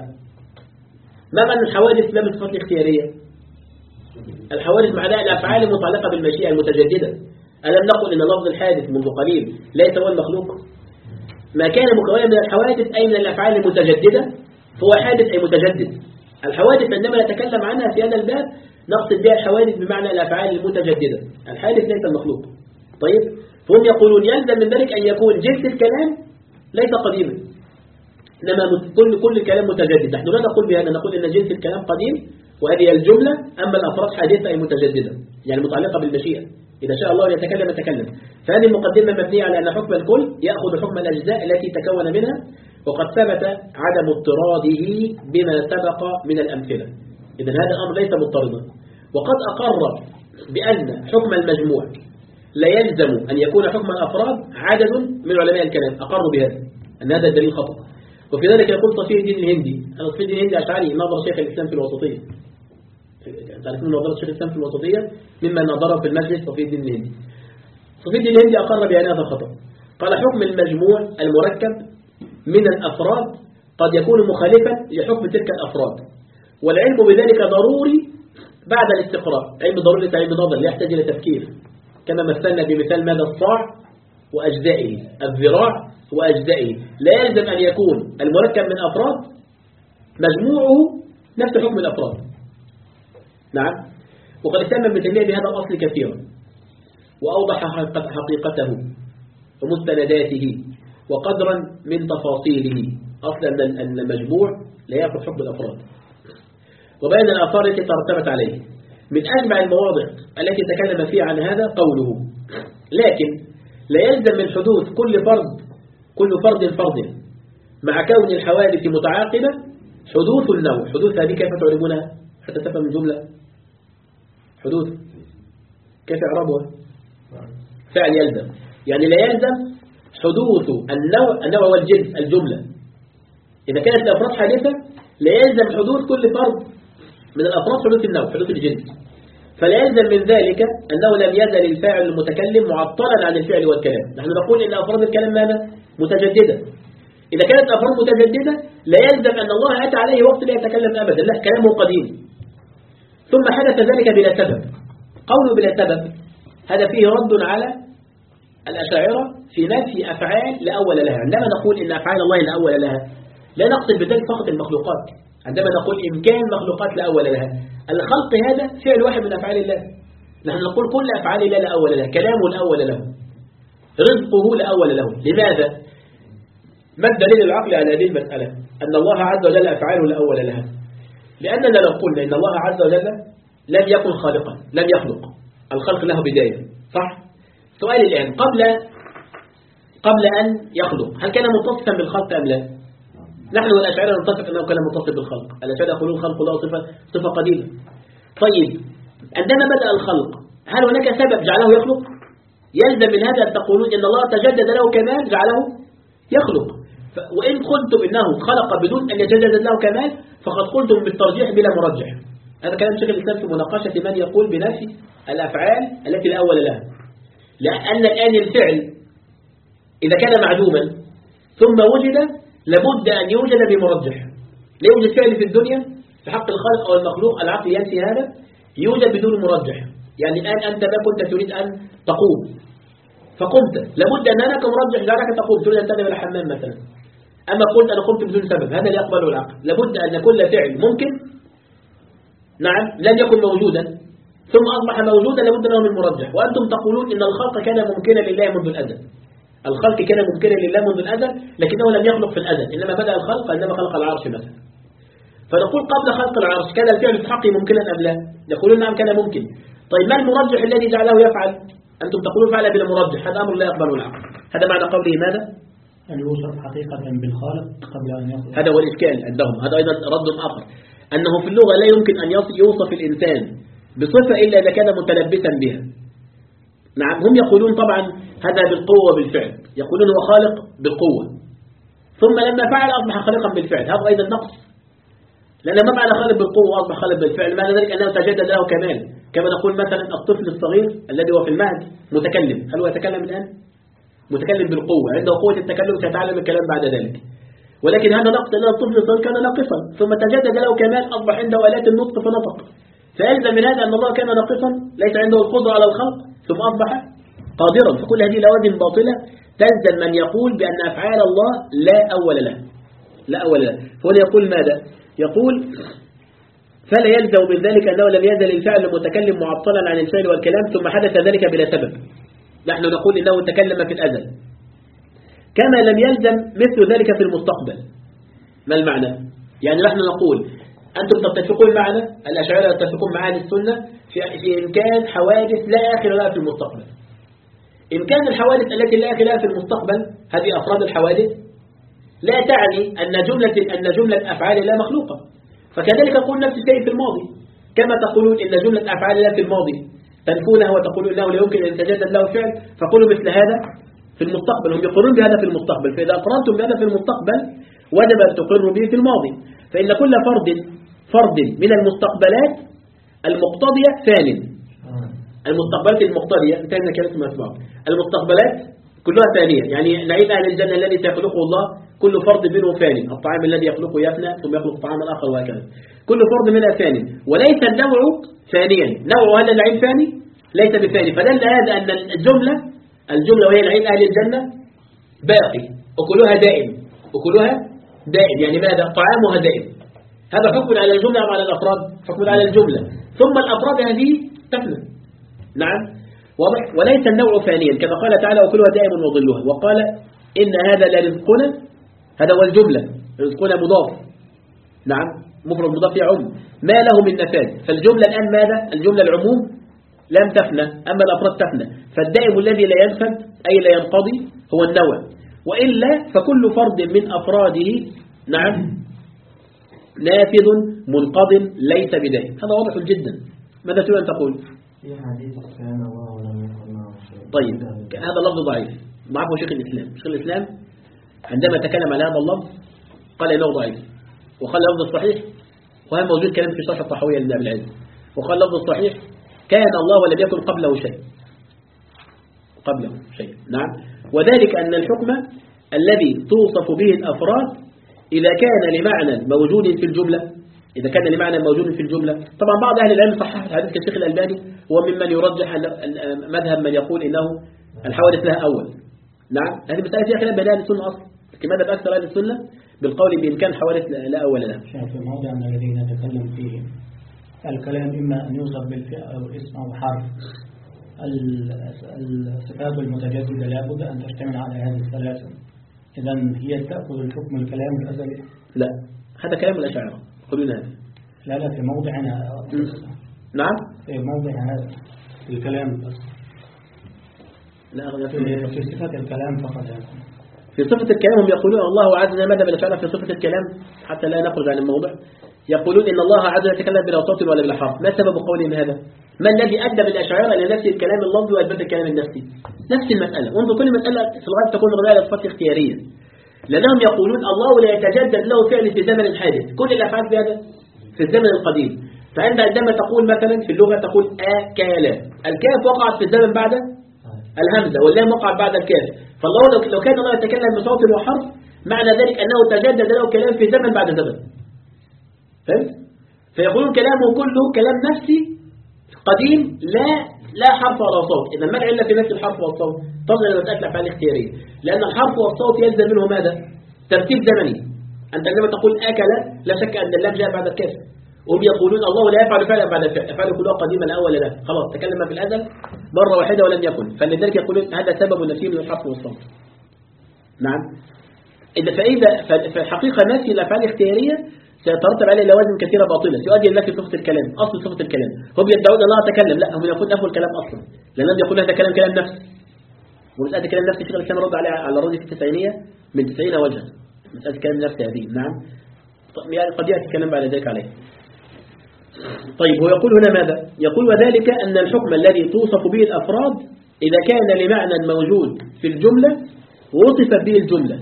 ما معنى الحوادث لا بالصفات الاختيارية؟ الحوادث معناها الأفعال المتعلقة بالمشيئة المتجددة. ألم نقل إن لفظ الحادث منذ قليل ليس هو المخلوق؟ ما كان مكونا من الحوادث أي من الأفعال المتجددة فهو حادث أي متجدد. الحوادث عندما نتكلم عنها في هذا الباب نقصد بها الحوادث بمعنى الأفعال المتجددة، الحادث ليس المخلوق. طيب، فهم يقولون يلزم من ذلك أن يكون جنس الكلام ليس قديما، إنما كل كل الكلام متجدد. نحن لا نقول بهذا، نقول إن جنس الكلام قديم وهذه الجملة، أما الأفراد حادثة أي متجددة، يعني متعلقة بالمشيئة، إذا شاء الله يتكلم يتكلم. فهذه المقدمة مبنية على أن حكم الكل يأخذ حكم الأجزاء التي تكون منها، وقد ثبت عدم اضطراده بما سبق من الأمثلة. إذن هذا أمر ليس مضطردا. وقد أقر بأن حكم المجموع لا يلزم أن يكون حكم الأفراد عدد من علماء الكلام، أقروا بهذا أن هذا الدليل خطأ. وفي ذلك يقول صفي الدين الهندي، أنا صفي الدين الهندي أشعري نظر شيخ الإسلام في الوسطية، تعرفون نظرة شيخ الإسلام في الوسطية مما نظره في المجلس صفي الدين الهندي. صفي الدين الهندي أقر بأن هذا خطأ، قال حكم المجموع المركب من الأفراد قد يكون مخالفا لحكم تلك الأفراد، والعلم بذلك ضروري بعد الاستقراء، علم ضروري علم نظر لا يحتاج إلى تفكير، كما مثلنا بمثال ماذا الصاع وأجزائه، الذراع وأجزائه. لا يلزم أن يكون المركب من أفراد مجموعه نفس حكم الأفراد. نعم، وقد استمر ابن تيمية بهذا الأصل كثيرا، وأوضح حقيقته ومستنداته وقدرا من تفاصيله. أصلا أن المجموع لا يأخذ حكم الأفراد، وبين الآثار التي ترتبت عليه. من أجمع المواضع التي تكلم فيها عن هذا قوله: لكن لا يلزم من حدوث كل فرد كل فرد فرد مع كون الحوادث متعاقبة حدوث النوع. حدوث هذه كيف تعربونها حتى تفهم الجملة؟ حدوث كيف إعرابها؟ فعل يلزم، يعني لا يلزم حدوث النوع النوع والجنس الجملة. إذا كانت الأفراد حادثة لا يلزم حدوث كل فرد من الأفراد حدوث النوع حدوث الجنس. فلا يلزم من ذلك أنه لم يزل الفاعل المتكلم معطلا عن الفعل والكلام. نحن نقول إن أفراد الكلام ماذا؟ متجددة. إذا كانت أفراد متجددة لا يلزم أن الله أتى عليه وقت لا يتكلم أبدا، لا، كلامه قديم. ثم حدث ذلك بلا سبب. قوله بلا سبب هذا فيه رد على الأشاعرة في نفي أفعال لا أول لها. عندما نقول إن أفعال الله لا أول لها لا نقصد بذلك فقط المخلوقات. عندما نقول إمكان مخلوقات لا أول لها، الخلق هذا فعل واحد من أفعال الله. نحن نقول كل أفعال الله لا أول لها، كلامه لا أول له، رزقه لا أول له. لماذا؟ ما الدليل العقلي على هذه المسألة؟ أن الله عز وجل أفعاله لا أول لها. لأننا لو قلنا إن الله عز وجل لم يكن خالقا، لم يخلق، الخلق له بداية، صح؟ سؤال الآن، قبل قبل أن يخلق هل كان متصفا بالخلق أم لا؟ نحن والأشاعرة نتفق أنه كان متصف بالخلق. الأشاعرة يقولون خلق الله صفة صفة قديمة. طيب عندما بدأ الخلق هل هناك سبب جعله يخلق؟ يلزم من هذا أن تقولون إن الله تجدد له كمال جعله يخلق. وإن قلتم إنه خلق بدون أن يتجدد له كمال فقد قلتم بالترجيح بلا مرجح. هذا كلام شيخ الإسلام في مناقشة من يقول بنفي الأفعال التي لا أول لها. لأن الآن الفعل إذا كان معدوما ثم وجد لابد أن يوجد بمرجح. لا يوجد فعل في الدنيا في حق الخالق أو المخلوق العقل ينفي هذا يوجد بدون مرجح. يعني الآن أنت ما كنت تريد أن تقوم فقمت، لابد أن هناك مرجح جعلك تقوم. تريد أن تذهب إلى الحمام مثلا، أما قلت أنا قمت بدون سبب، هذا لا يقبله العقل. لابد أن كل فعل ممكن نعم لم يكن موجودا ثم أصبح موجودا لابد له من مرجح. وأنتم تقولون إن الخلق كان ممكنا لله منذ الأزل. الخلق كان ممكنا لله منذ الأزل لكنه لم يخلق في الأزل، إنما بدأ الخلق عندما خلق العرش مثلا. فنقول قبل خلق العرش كان الفعل في حقه ممكنا أم لا؟ يقولون نعم كان ممكن. طيب ما المرجح الذي جعله يفعل؟ أنتم تقولون فعل بلا مرجح، هذا أمر لا يقبله العقل. هذا معنى قوله ماذا؟ أن يوصف حقيقة بالخالق قبل أن يخلق. هذا هو الإشكال عندهم. هذا أيضا رد آخر، أنه في اللغة لا يمكن أن يوصف الإنسان بصفة إلا إذا كان متلبسا بها. نعم هم يقولون طبعا هذا بالقوة بالفعل، يقولون هو خالق بالقوة، ثم لما فعل أصبح خالقا بالفعل. هذا أيضا نقص، لأن ما معنى خالق بالقوة وأصبح خالق بالفعل؟ معنى ذلك أنه تجدد له كمال. كما نقول مثلا الطفل الصغير الذي هو في المهد متكلم، هل هو يتكلم الآن؟ متكلم بالقوة، عنده قوة التكلم سيتعلم الكلام بعد ذلك. ولكن هذا نقص لأن الطفل الصغير كان ناقصا ثم تجدد له كمال أصبح عنده آلات النطق فنطق. فيلزم من هذا أن الله كان ناقصا ليس عنده القدرة على الخلق ثم أصبح قادرا. فكل هذه لوازم باطلة تلزم من يقول بأن أفعال الله لا أول له، لا أول له. فهنا يقول ماذا؟ يقول فلا يلزم من ذلك أنه لم يزل الفعل المتكلم معطلا عن الفعل والكلام ثم حدث ذلك بلا سبب. نحن نقول إنه تكلم في الأزل، كما لم يلزم مثل ذلك في المستقبل. ما المعنى؟ يعني نحن نقول أنتم تتفقون معنا، الأشاعرة يتفقون معنا السنة في, في إمكان حوادث لا آخر لها في المستقبل. إمكان الحوادث التي لا آخر لها في المستقبل هذه أفراد الحوادث لا تعني أن جملة أن جملة أفعال لا مخلوقة. فكذلك نقول نفس الشيء في الماضي، كما تقولون إن جملة أفعال لا في الماضي تنفونها وتقولون أنه لا يمكن أن يتجدد له فعل، فقولوا مثل هذا في المستقبل. هم يقرون بهذا في المستقبل، فإذا أقررتم بهذا في المستقبل وجب أن تقروا به في الماضي. فإن كل فرد فرد من المستقبلات المقتضية ثان. المستقبلات المقتضية انتهينا كلمة مسبوق. المستقبلات كلها ثانية، يعني نعيم أهل الجنة الذي سيخلقه الله كل فرد منه ثاني، الطعام الذي يخلقه يفنى ثم يخلق طعاما آخر وهكذا. كل فرد منها ثاني، وليس النوع ثانيا. نوع هذا النعيم ثاني ليس بثاني. فدل هذا أن الجملة الجملة وهي نعيم أهل الجنة باقي، أكلها دائم، أكلها دائم، يعني ماذا؟ طعامها دائم. هذا حكم على الجملة أو على الأفراد؟ حكم على الجملة. ثم الأفراد هذه تفنى. نعم. واضح؟ وليس النوع ثانيا كما قال تعالى وكلها دائم وظلها، وقال إن هذا لرزقنا، هذا هو الجملة، رزقنا مضاف، نعم مفرد مضاف يعم، ما له من نفاذ. فالجملة الآن ماذا؟ الجملة العموم لم تفنى، أما الأفراد تفنى، فالدائم الذي لا ينفذ أي لا ينقضي هو النوع، وإلا فكل فرد من أفراده نعم نافذ منقض ليس بدائم. هذا واضح جدا. ماذا تريد أن تقول؟ في حديث كان الله ولم يكن معه شيء. طيب هذا لفظ ضعيف ضعفه شيخ الإسلام. شيخ الإسلام عندما تكلم على هذا اللفظ قال إنه ضعيف، وقال لفظ الصحيح، وهذا موجود كلام في شرح الطحاوية لابن أبي العز، وقال لفظ الصحيح كان الله ولم يكن قبله شيء، قبله شيء نعم. وذلك أن الحكم الذي توصف به الأفراد إذا كان لمعنى موجود في الجملة، إذا كان لمعنى موجود في الجملة. طبعا بعض أهل العلم صحح الحديث كالشيخ الألباني، وممن يرجح مذهب من يقول إنه الحوادث لها أول. نعم هذه مسألة فيها خلاف بين أهل السنة أصلا، لكن ماذا أكثر أهل السنة بالقول بإمكان الحوادث لا أول لها. في الموضع الذي نتكلم فيه الكلام إما أن يوصف بالفعل أو اسم أو حرف، الصفات المتجددة لابد أن تشتمل على هذه الثلاثة، إذا هي تأخذ الحكم الكلام الأزلي. لا هذا كلام الأشاعرة قلنا هذا. لا لا في موضعنا. نعم في موضع هذا الكلام بس. لا في, في صفة الكلام فقط. في صفة الكلام هم يقولون الله عز وجل ماذا بالأشاعرة في صفة الكلام حتى لا نخرج عن الموضوع. يقولون إن الله عز وجل يتكلم بلا صوت ولا بلا حرف. ما سبب قولهم هذا؟ ما الذي أدى بالأشاعرة إلى نفس الكلام اللفظي وأثبت الكلام النفسي؟ نفس المسألة. وانظر كل مسألة في الغالب تكون غير صفات اختيارية، لأنهم يقولون الله لا يتجدد له فعل في زمن حادث، كل الأفعال في هذا في الزمن القديم. فأنت عندما تقول مثلا في اللغة تقول آكال، الكاف وقعت في الزمن بعد الهمزة، واللام وقعت بعد الكاف. فالله لو كان الله يتكلم بصوت وحرف معنى ذلك أنه تجدد له كلام في زمن بعد زمن. فهمت؟ فيقولون كلامه كله كلام نفسي قديم لا لا حرف ولا صوت. إذا ما العلة في نفس الحرف والصوت؟ تظهر إلى مسألة الأفعال الاختيارية، لأن الحرف والصوت يلزم منه ماذا؟ ترتيب زمني. أنت عندما تقول أكل لا شك أن اللام جاء بعد الكاف، وهم يقولون الله لا يفعل فعلا بعد الفعل، أفعاله كلها قديمة الأول لا، خلاص تكلم في الأزل مرة واحدة ولم يكن، فلذلك يقولون هذا سبب نفي من الحرف والصوت. نعم. إذا فإذا فالحقيقة نفي الأفعال الاختيارية سيترتب عليه لوازم كثيرة باطلة يؤدي إلى نفي صفة الكلام، أصل صفة الكلام. هم يدعون الله تكلم، لا هم يقولون نفوا الكلام أصلا، لأنهم يقولون هذا كلام كلام نفس. ومسألة كلام نفسي شيخ الإسلام رد عليه على الرد في التسعينية من تسعين وجها، مسألة كلام نفسي هذه. نعم يعني قد يأتي الكلام بعد ذلك عليه. طيب هو يقول هنا ماذا؟ يقول وذلك أن الحكم الذي توصف به الأفراد إذا كان لمعنى موجود في الجملة وصفت به الجملة.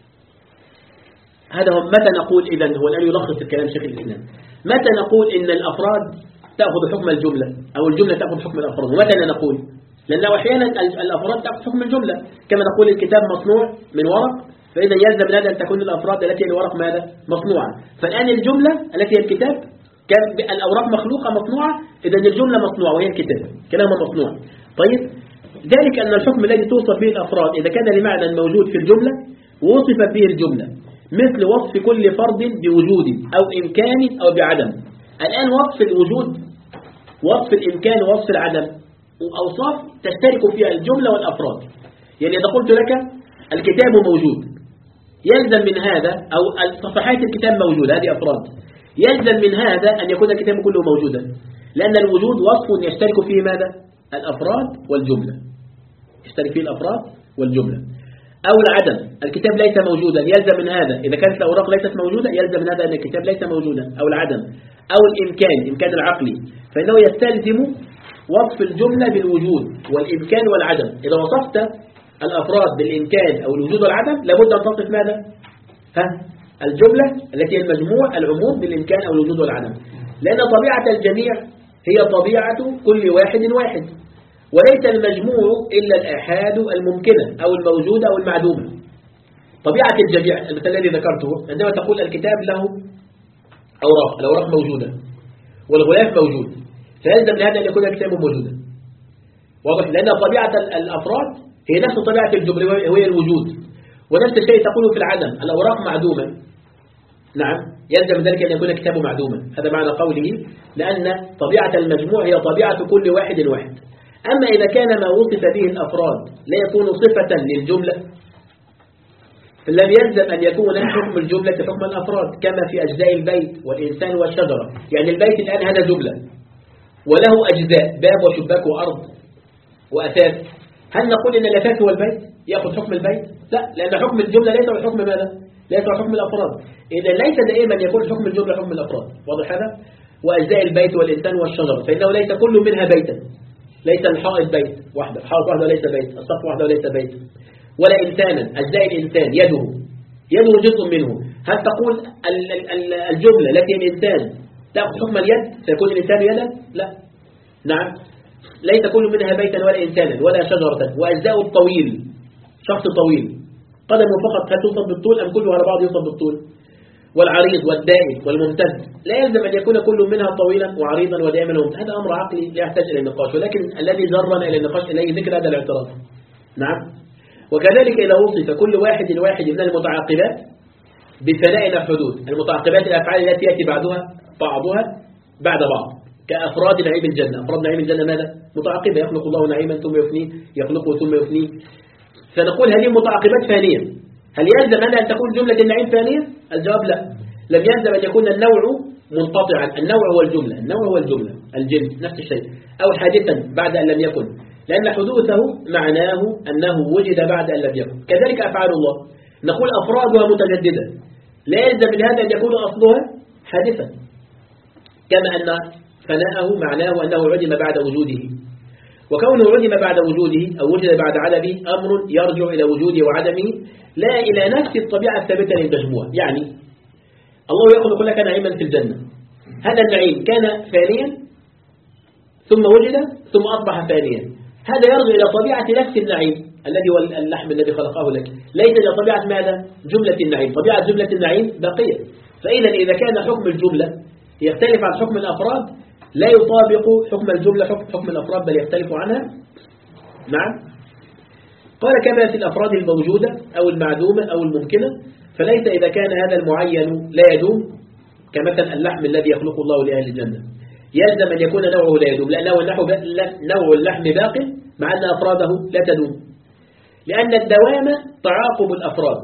هذا هو متى نقول إذن هو الآن يلخص الكلام شيخ الإسلام، متى نقول إن الأفراد تأخذ حكم الجملة أو الجملة تأخذ حكم الأفراد، ومتى نقول؟ لأنه أحيانا الأفراد تأخذ حكم الجملة، كما نقول الكتاب مصنوع من ورق، فإذا يلزم من هذا أن تكون الأفراد التي الورق ماذا؟ مصنوعة. فالآن الجملة التي هي الكتاب كان الأوراق مخلوقة مصنوعة، إذا الجملة مصنوعة وهي الكتاب كلامها مصنوع. طيب ذلك أن الحكم الذي توصف به الأفراد إذا كان لمعنى موجود في الجملة وصفت به الجملة، مثل وصف كل فرد بوجود أو إمكان أو بعدم. الآن وصف الوجود وصف الإمكان ووصف العدم وأوصاف تشترك فيها الجملة والأفراد. يعني إذا قلت لك الكتاب موجود يلزم من هذا، أو صفحات الكتاب موجودة، هذه أفراد، يلزم من هذا أن يكون الكتاب كله موجودا، لأن الوجود وصف يشترك فيه ماذا؟ الأفراد والجملة، يشترك فيه الأفراد والجملة. أو العدم، الكتاب ليس موجودا، يلزم من هذا إذا كانت الأوراق ليست موجودة يلزم من هذا أن الكتاب ليس موجودا، أو العدم. أو الإمكان، إمكان العقلي، فإنه يستلزم وصف الجملة بالوجود والإمكان والعدم. إذا وصفت الأفراد بالإمكان أو الوجود والعدم لابد أن تصف ماذا؟ ها؟ الجملة التي هي المجموع العموم بالإمكان أو الوجود والعدم، لأن طبيعة الجميع هي طبيعة كل واحد واحد، وليس المجموع إلا الآحاد الممكنة أو الموجودة أو المعدومة. طبيعة الجميع المثال الذي ذكرته عندما تقول الكتاب له أوراق، الأوراق موجودة والغلاف موجود، فيلزم لهذا أن يكون الكتاب موجودا. واضح؟ لأن طبيعة الأفراد هي نفس طبيعة الجملة وهي الوجود، ونفس الشيء تقول في العدم، الأوراق معدومة. نعم يلزم ذلك أن يكون الكتاب معدوما، هذا معنى قوله، لأن طبيعة المجموع هي طبيعة كل واحد واحد. أما إذا كان ما وصف به الأفراد لا يكون صفة للجملة لم يلزم أن يكون حكم الجملة حكم الأفراد كما في أجزاء البيت والإنسان والشجرة. يعني البيت الآن هذا جملة وله أجزاء باب وشباك وأرض وأثاث. هل نقول إن الأثاث هو البيت يأخذ حكم البيت؟ لا، لأن حكم الجملة ليس هو حكم ماذا؟ ليس هو حكم الأفراد. إذا ليس دائما يكون حكم الجملة حكم الأفراد. واضح هذا؟ وأجزاء البيت والإنسان والشجرة فإنه ليس كل منها بيتا. ليس الحائط بيت واحدة، الحائط واحدة ليس بيت، السقف واحدة ليس بيت. ولا إنسانا، أجزاء الإنسان يده يده جزء منه. هل تقول الجملة التي الإنسان تأخذ حكم اليد سيكون الإنسان يدا؟ لا. نعم، ليس كل منها بيتا ولا إنسانا ولا شجرة. وأجزاء الطويل، شخص طويل قدمه فقط هل توصف بالطول أم كله على بعض يوصف بالطول؟ والعريض والدائم والممتد لا يلزم أن يكون كل منها طويلا وعريضا ودائما وممتد. هذا أمر عقلي لا يحتاج إلى النقاش، ولكن الذي جرنا إلى النقاش إليه ذكر هذا الاعتراض. نعم. وكذلك إذا وصف كل واحد الواحد من المتعاقبات بثناء الحدود، المتعاقبات الأفعال التي يأتي بعدها بعضها بعد بعض كأفراد نعيم الجنة. أفراد نعيم الجنة ماذا؟ متعاقبة، يخلق الله نعيما ثم يفنيه، يخلقه ثم يفنيه. فنقول هذه المتعاقبات ثانية. هل يلزم أن تكون جملة النعيم ثانية؟ الجواب لا. لم يلزم أن يكون النوع منقطعا. النوع هو الجملة، النوع هو الجملة، الجنس نفس الشيء، أو حادثا بعد أن لم يكن، لأن حدوثه معناه أنه وجد بعد أن لم يكن. كذلك أفعال الله، نقول أفرادها متجددة، لا يلزم من هذا أن يكون أصلها حادثا، كما أن فناءه معناه أنه عدم بعد وجوده. وكونه عدم بعد وجوده أو وجد بعد عدمه أمر يرجع إلى وجوده وعدمه لا إلى نفس الطبيعة الثابتة للمجموع. يعني الله يخلق لك نعيما في الجنة، هذا النعيم كان فانيا ثم وجد ثم أصبح فانيا، هذا يرجع إلى طبيعة نفس النعيم الذي هو اللحم الذي خلقه لك، ليس إلى طبيعة ماذا؟ جملة النعيم. طبيعة جملة النعيم باقية. فإذا إذا كان حكم الجملة يختلف عن حكم الأفراد لا يطابق حكم الجملة حكم الأفراد بل يختلف عنها. نعم. قال كما في الأفراد الموجودة أو المعدومة أو الممكنة، فليس إذا كان هذا المعين لا يدوم كمثل اللحم الذي يخلق الله لأهل الجنة يلزم أن يكون نوعه لا يدوم، لأنه نوع اللحم باق مع أن أفراده لا تدوم، لأن الدوام تعاقب الأفراد،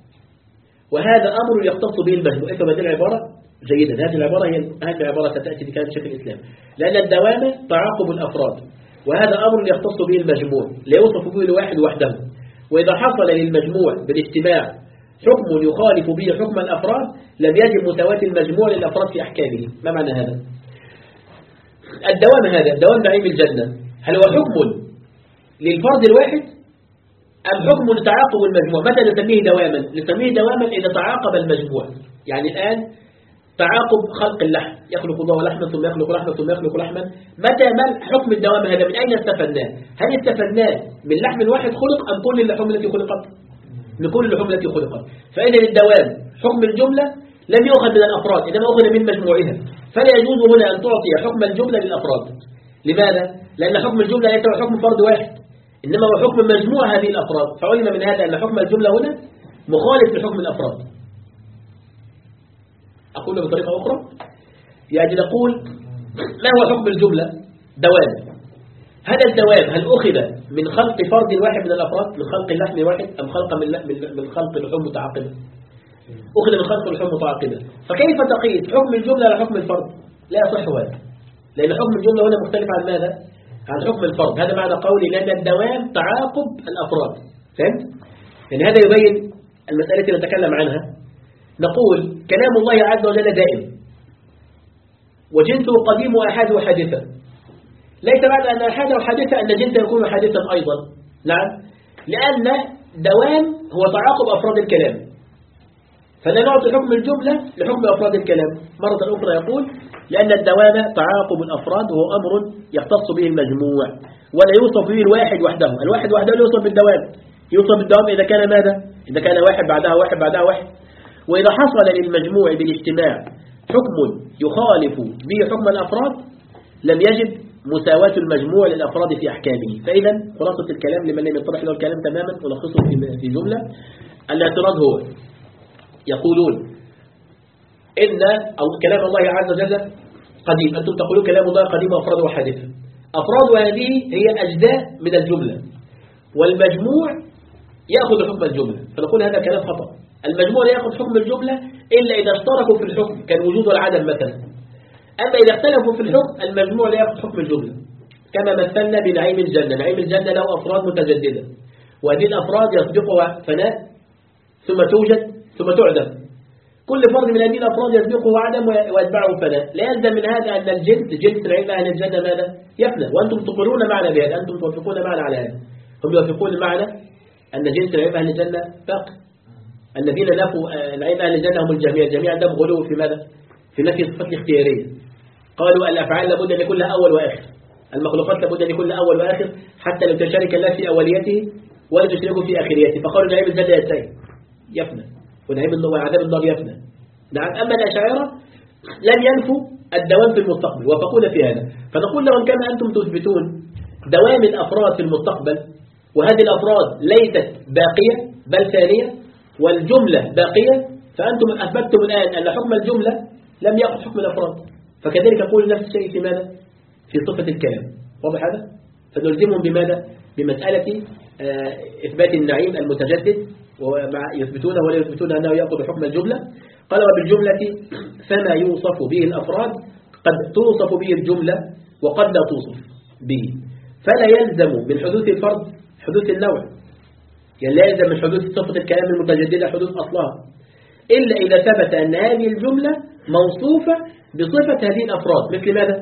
وهذا أمر يختص به المجموع. افهم هذه العبارة جيدا، هذه العبارة هي أهم عبارة ستأتي في كلام شيخ الإسلام، لأن الدوام تعاقب الأفراد، وهذا أمر يختص به المجموع لا يوصف به الواحد وحده. وإذا حصل للمجموع بالاجتماع حكم يخالف به حكم الأفراد لم يجب مساواة المجموع للأفراد في أحكامه. ما معنى هذا؟ الدوام هذا دوام نعيم الجنة هل هو حكم للفرد الواحد أم حكم لتعاقب المجموع؟ متى نسميه دواما؟ نسميه دواما إذا تعاقب المجموع. يعني الآن تعاقب خلق اللحم، يخلق الله لحما ثم يخلق لحما ثم يخلق لحما. متى ما حكم الدوام هذا؟ من أين استفدناه؟ هل استفدناه من لحم واحد خلق أم كل اللحوم التي خلقت؟ من كل اللحوم التي خلقت. فإذا الدوام حكم الجملة لم يؤخذ من الأفراد إنما أخذ من مجموعها، فلا يجوز هنا أن تعطي حكم الجملة للأفراد. لماذا؟ لأن حكم الجملة ليس هو حكم فرد واحد إنما هو حكم مجموع هذه الأفراد، فعلم من هذا أن حكم الجملة هنا مخالف لحكم الأفراد. أقول بطريقة أخرى، يعني نقول ما هو حكم الجملة؟ دوام. هذا الدوام هل أخذ من خلق فرد واحد من الأفراد، من خلق اللحم واحد، أم خلق من من خلق لحوم متعاقبة؟ أخذ من خلق لحوم متعاقبة. فكيف تقيس حكم الجملة على حكم الفرد؟ لا يصح هذا، لأن حكم الجملة هنا مختلف عن ماذا؟ عن حكم الفرد. هذا معنى قولي لأن الدوام تعاقب الأفراد. فهمت؟ يعني هذا يبين المسألة التي نتكلم عنها. نقول كلام الله عز وجل دائم وجنسه قديم وأحد وحادثة، ليس معنى أن أحد وحادثة أن جنسه يكون حادثا أيضا. نعم، لأن دوام هو تعاقب أفراد الكلام، فلا نعطي حكم الجملة لحكم أفراد الكلام. مرة أخرى يقول لأن الدوام تعاقب الأفراد وهو أمر يختص به المجموع ولا يوصف به الواحد وحده. الواحد وحده لا يوصف بالدوام، يوصف بالدوام إذا كان ماذا؟ إذا كان واحد بعدها واحد بعدها واحد. وإذا حصل للمجموع بالاجتماع حكم يخالف به حكم الأفراد لم يجب مساواة المجموع للأفراد في أحكامه. فإذا خلاصة الكلام لمن لم يتضح له الكلام تماما ولخصه في جملة، الاعتراض هو يقولون إن كلام الله عز وجل قديم، أنتم تقولون كلام الله قديم وأفراد وحادثة. أفراد هذه هي أجزاء من الجملة، والمجموع يأخذ حكم الجملة. فنقول هذا كلام خطأ. المجموع لا يأخذ حكم الجملة إلا إذا اشتركوا في الحكم كالوجود والعدم مثلا. أما إذا اختلفوا في الحكم المجموع لا يأخذ حكم الجملة، كما مثلنا بنعيم الجنة. نعيم الجنة له أفراد متجددة، وهذه الأفراد يسبقها فناء ثم توجد ثم تعدم. كل فرد من هذه الأفراد يسبقه عدم ويتبعه فناء. لا يلزم من هذا أن الجنس جنس نعيم أهل الجنة ماذا؟ يفنى. وأنتم تقولون معنا بهذا، أنتم توافقون معنا على هذا. هم يوافقون معنا أن جنس نعيم أهل الجنة باقي. الذين نفوا نعيم أهل الجنة هم الجميع. الجميع عندهم غلو في ماذا؟ في نفي الصفات الاختيارية. قالوا الأفعال لابد أن يكون لها أول وآخر، المخلوقات لابد أن يكون لها أول وآخر حتى لو تشارك الله في أوليته ولا تشاركه في آخريته. فقالوا نعيم الجنة ينتهي يفنى، ونعيم النار وعذاب النار يفنى. نعم. أما الأشاعرة لم ينفوا الدوام في المستقبل، وافقون في هذا. فنقول لهم كما أنتم تثبتون دوام الأفراد في المستقبل، وهذه الأفراد ليست باقية بل ثانية، والجملة باقية، فأنتم أثبتتم الآن أن حكم الجملة لم يأخذ حكم الأفراد. فكذلك أقول نفس الشيء في ماذا؟ في صفة الكلام. واضح هذا؟ فنلزمهم بماذا؟ بمسألة إثبات النعيم المتجدد، ومع يثبتونه ولا يثبتون أنه يأخذ حكم الجملة. قال وبالجملة فما يوصف به الأفراد قد توصف به الجملة وقد لا توصف به، فلا يلزم من حدوث الفرد حدوث النوع، يعني لا يلزم من حدوث صفة الكلام المتجددة حدوث أصلها، إلا إذا ثبت أن هذه الجملة موصوفة بصفة هذه الأفراد. مثل ماذا؟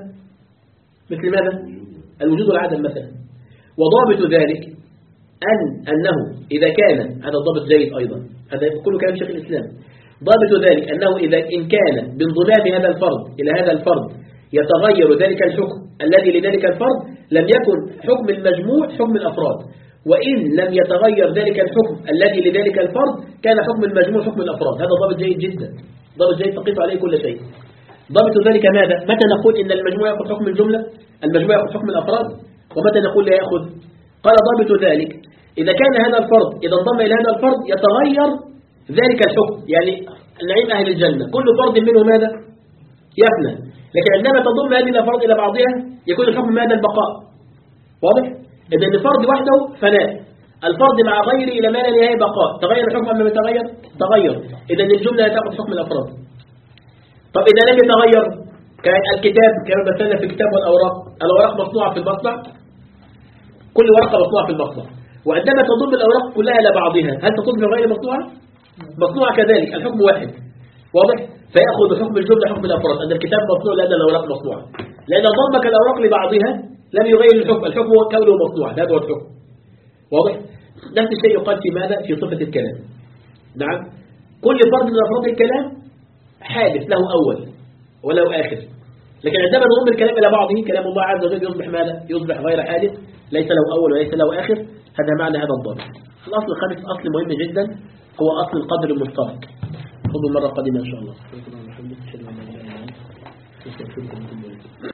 مثل ماذا؟ الوجود والعدم مثلا. وضابط ذلك أن أنه إذا كان، هذا الضابط جيد أيضا، هذا كل كلام شيخ الإسلام. ضابط ذلك أنه إذا إن كان بانضمام هذا الفرد إلى هذا الفرد يتغير ذلك الحكم الذي لذلك الفرد، لم يكن حكم المجموع حكم الأفراد، وإن لم يتغير ذلك الحكم الذي لذلك الفرد كان حكم المجموع حكم الأفراد. هذا ضابط جيد جدا، ضابط جيد تقف عليه كل شيء. ضابط ذلك ماذا؟ متى نقول إن المجموع يأخذ حكم الجملة، المجموع يأخذ حكم الأفراد، ومتى نقول لا يأخذ؟ قال ضابط ذلك إذا كان هذا الفرد إذا انضم إلى هذا الفرد يتغير ذلك الحكم، يعني نعيم أهل الجنة كل فرد منه ماذا؟ يفنى. لكن عندما تضم هذه الأفراد إلى بعضها يكون الحكم ماذا؟ البقاء. واضح؟ إذا الفرد وحده فناء، الفرد مع غيره إلى ما لا نهاية بقاء. تغير الحكم أم لم يتغير؟ تغير. إذا الجملة لا تأخذ حكم الأفراد. طب إذا لم يتغير كالكتاب كما مثلنا في الكتاب والأوراق، الأوراق مصنوعة في المصنع، كل ورقة مصنوعة في المصنع، وعندما تضم الأوراق كلها إلى بعضها هل تضم في غير مصنوعة؟ مصنوعة كذلك، الحكم واحد. واضح؟ فيأخذ حكم الجملة حكم الأفراد أن الكتاب مصنوع لأن الأوراق مصنوعة، لأن ضمك الأوراق لبعضها لم يغير الحكم، الحكم هو كونه مصنوع، هذا هو الحكم. واضح؟ نفس الشيء يقال في ماذا؟ في صفة الكلام. نعم. كل فرد من أفراد الكلام حادث له أول وله آخر، لكن عندما نضم الكلام إلى بعضه كلام الله عز وجل يصبح ماذا؟ يصبح غير حادث، ليس له أول وليس له آخر. هذا معنى هذا الضابط. الأصل الخامس أصل مهم جدا هو أصل القدر المشترك. خذوا مرة قادمة إن شاء الله.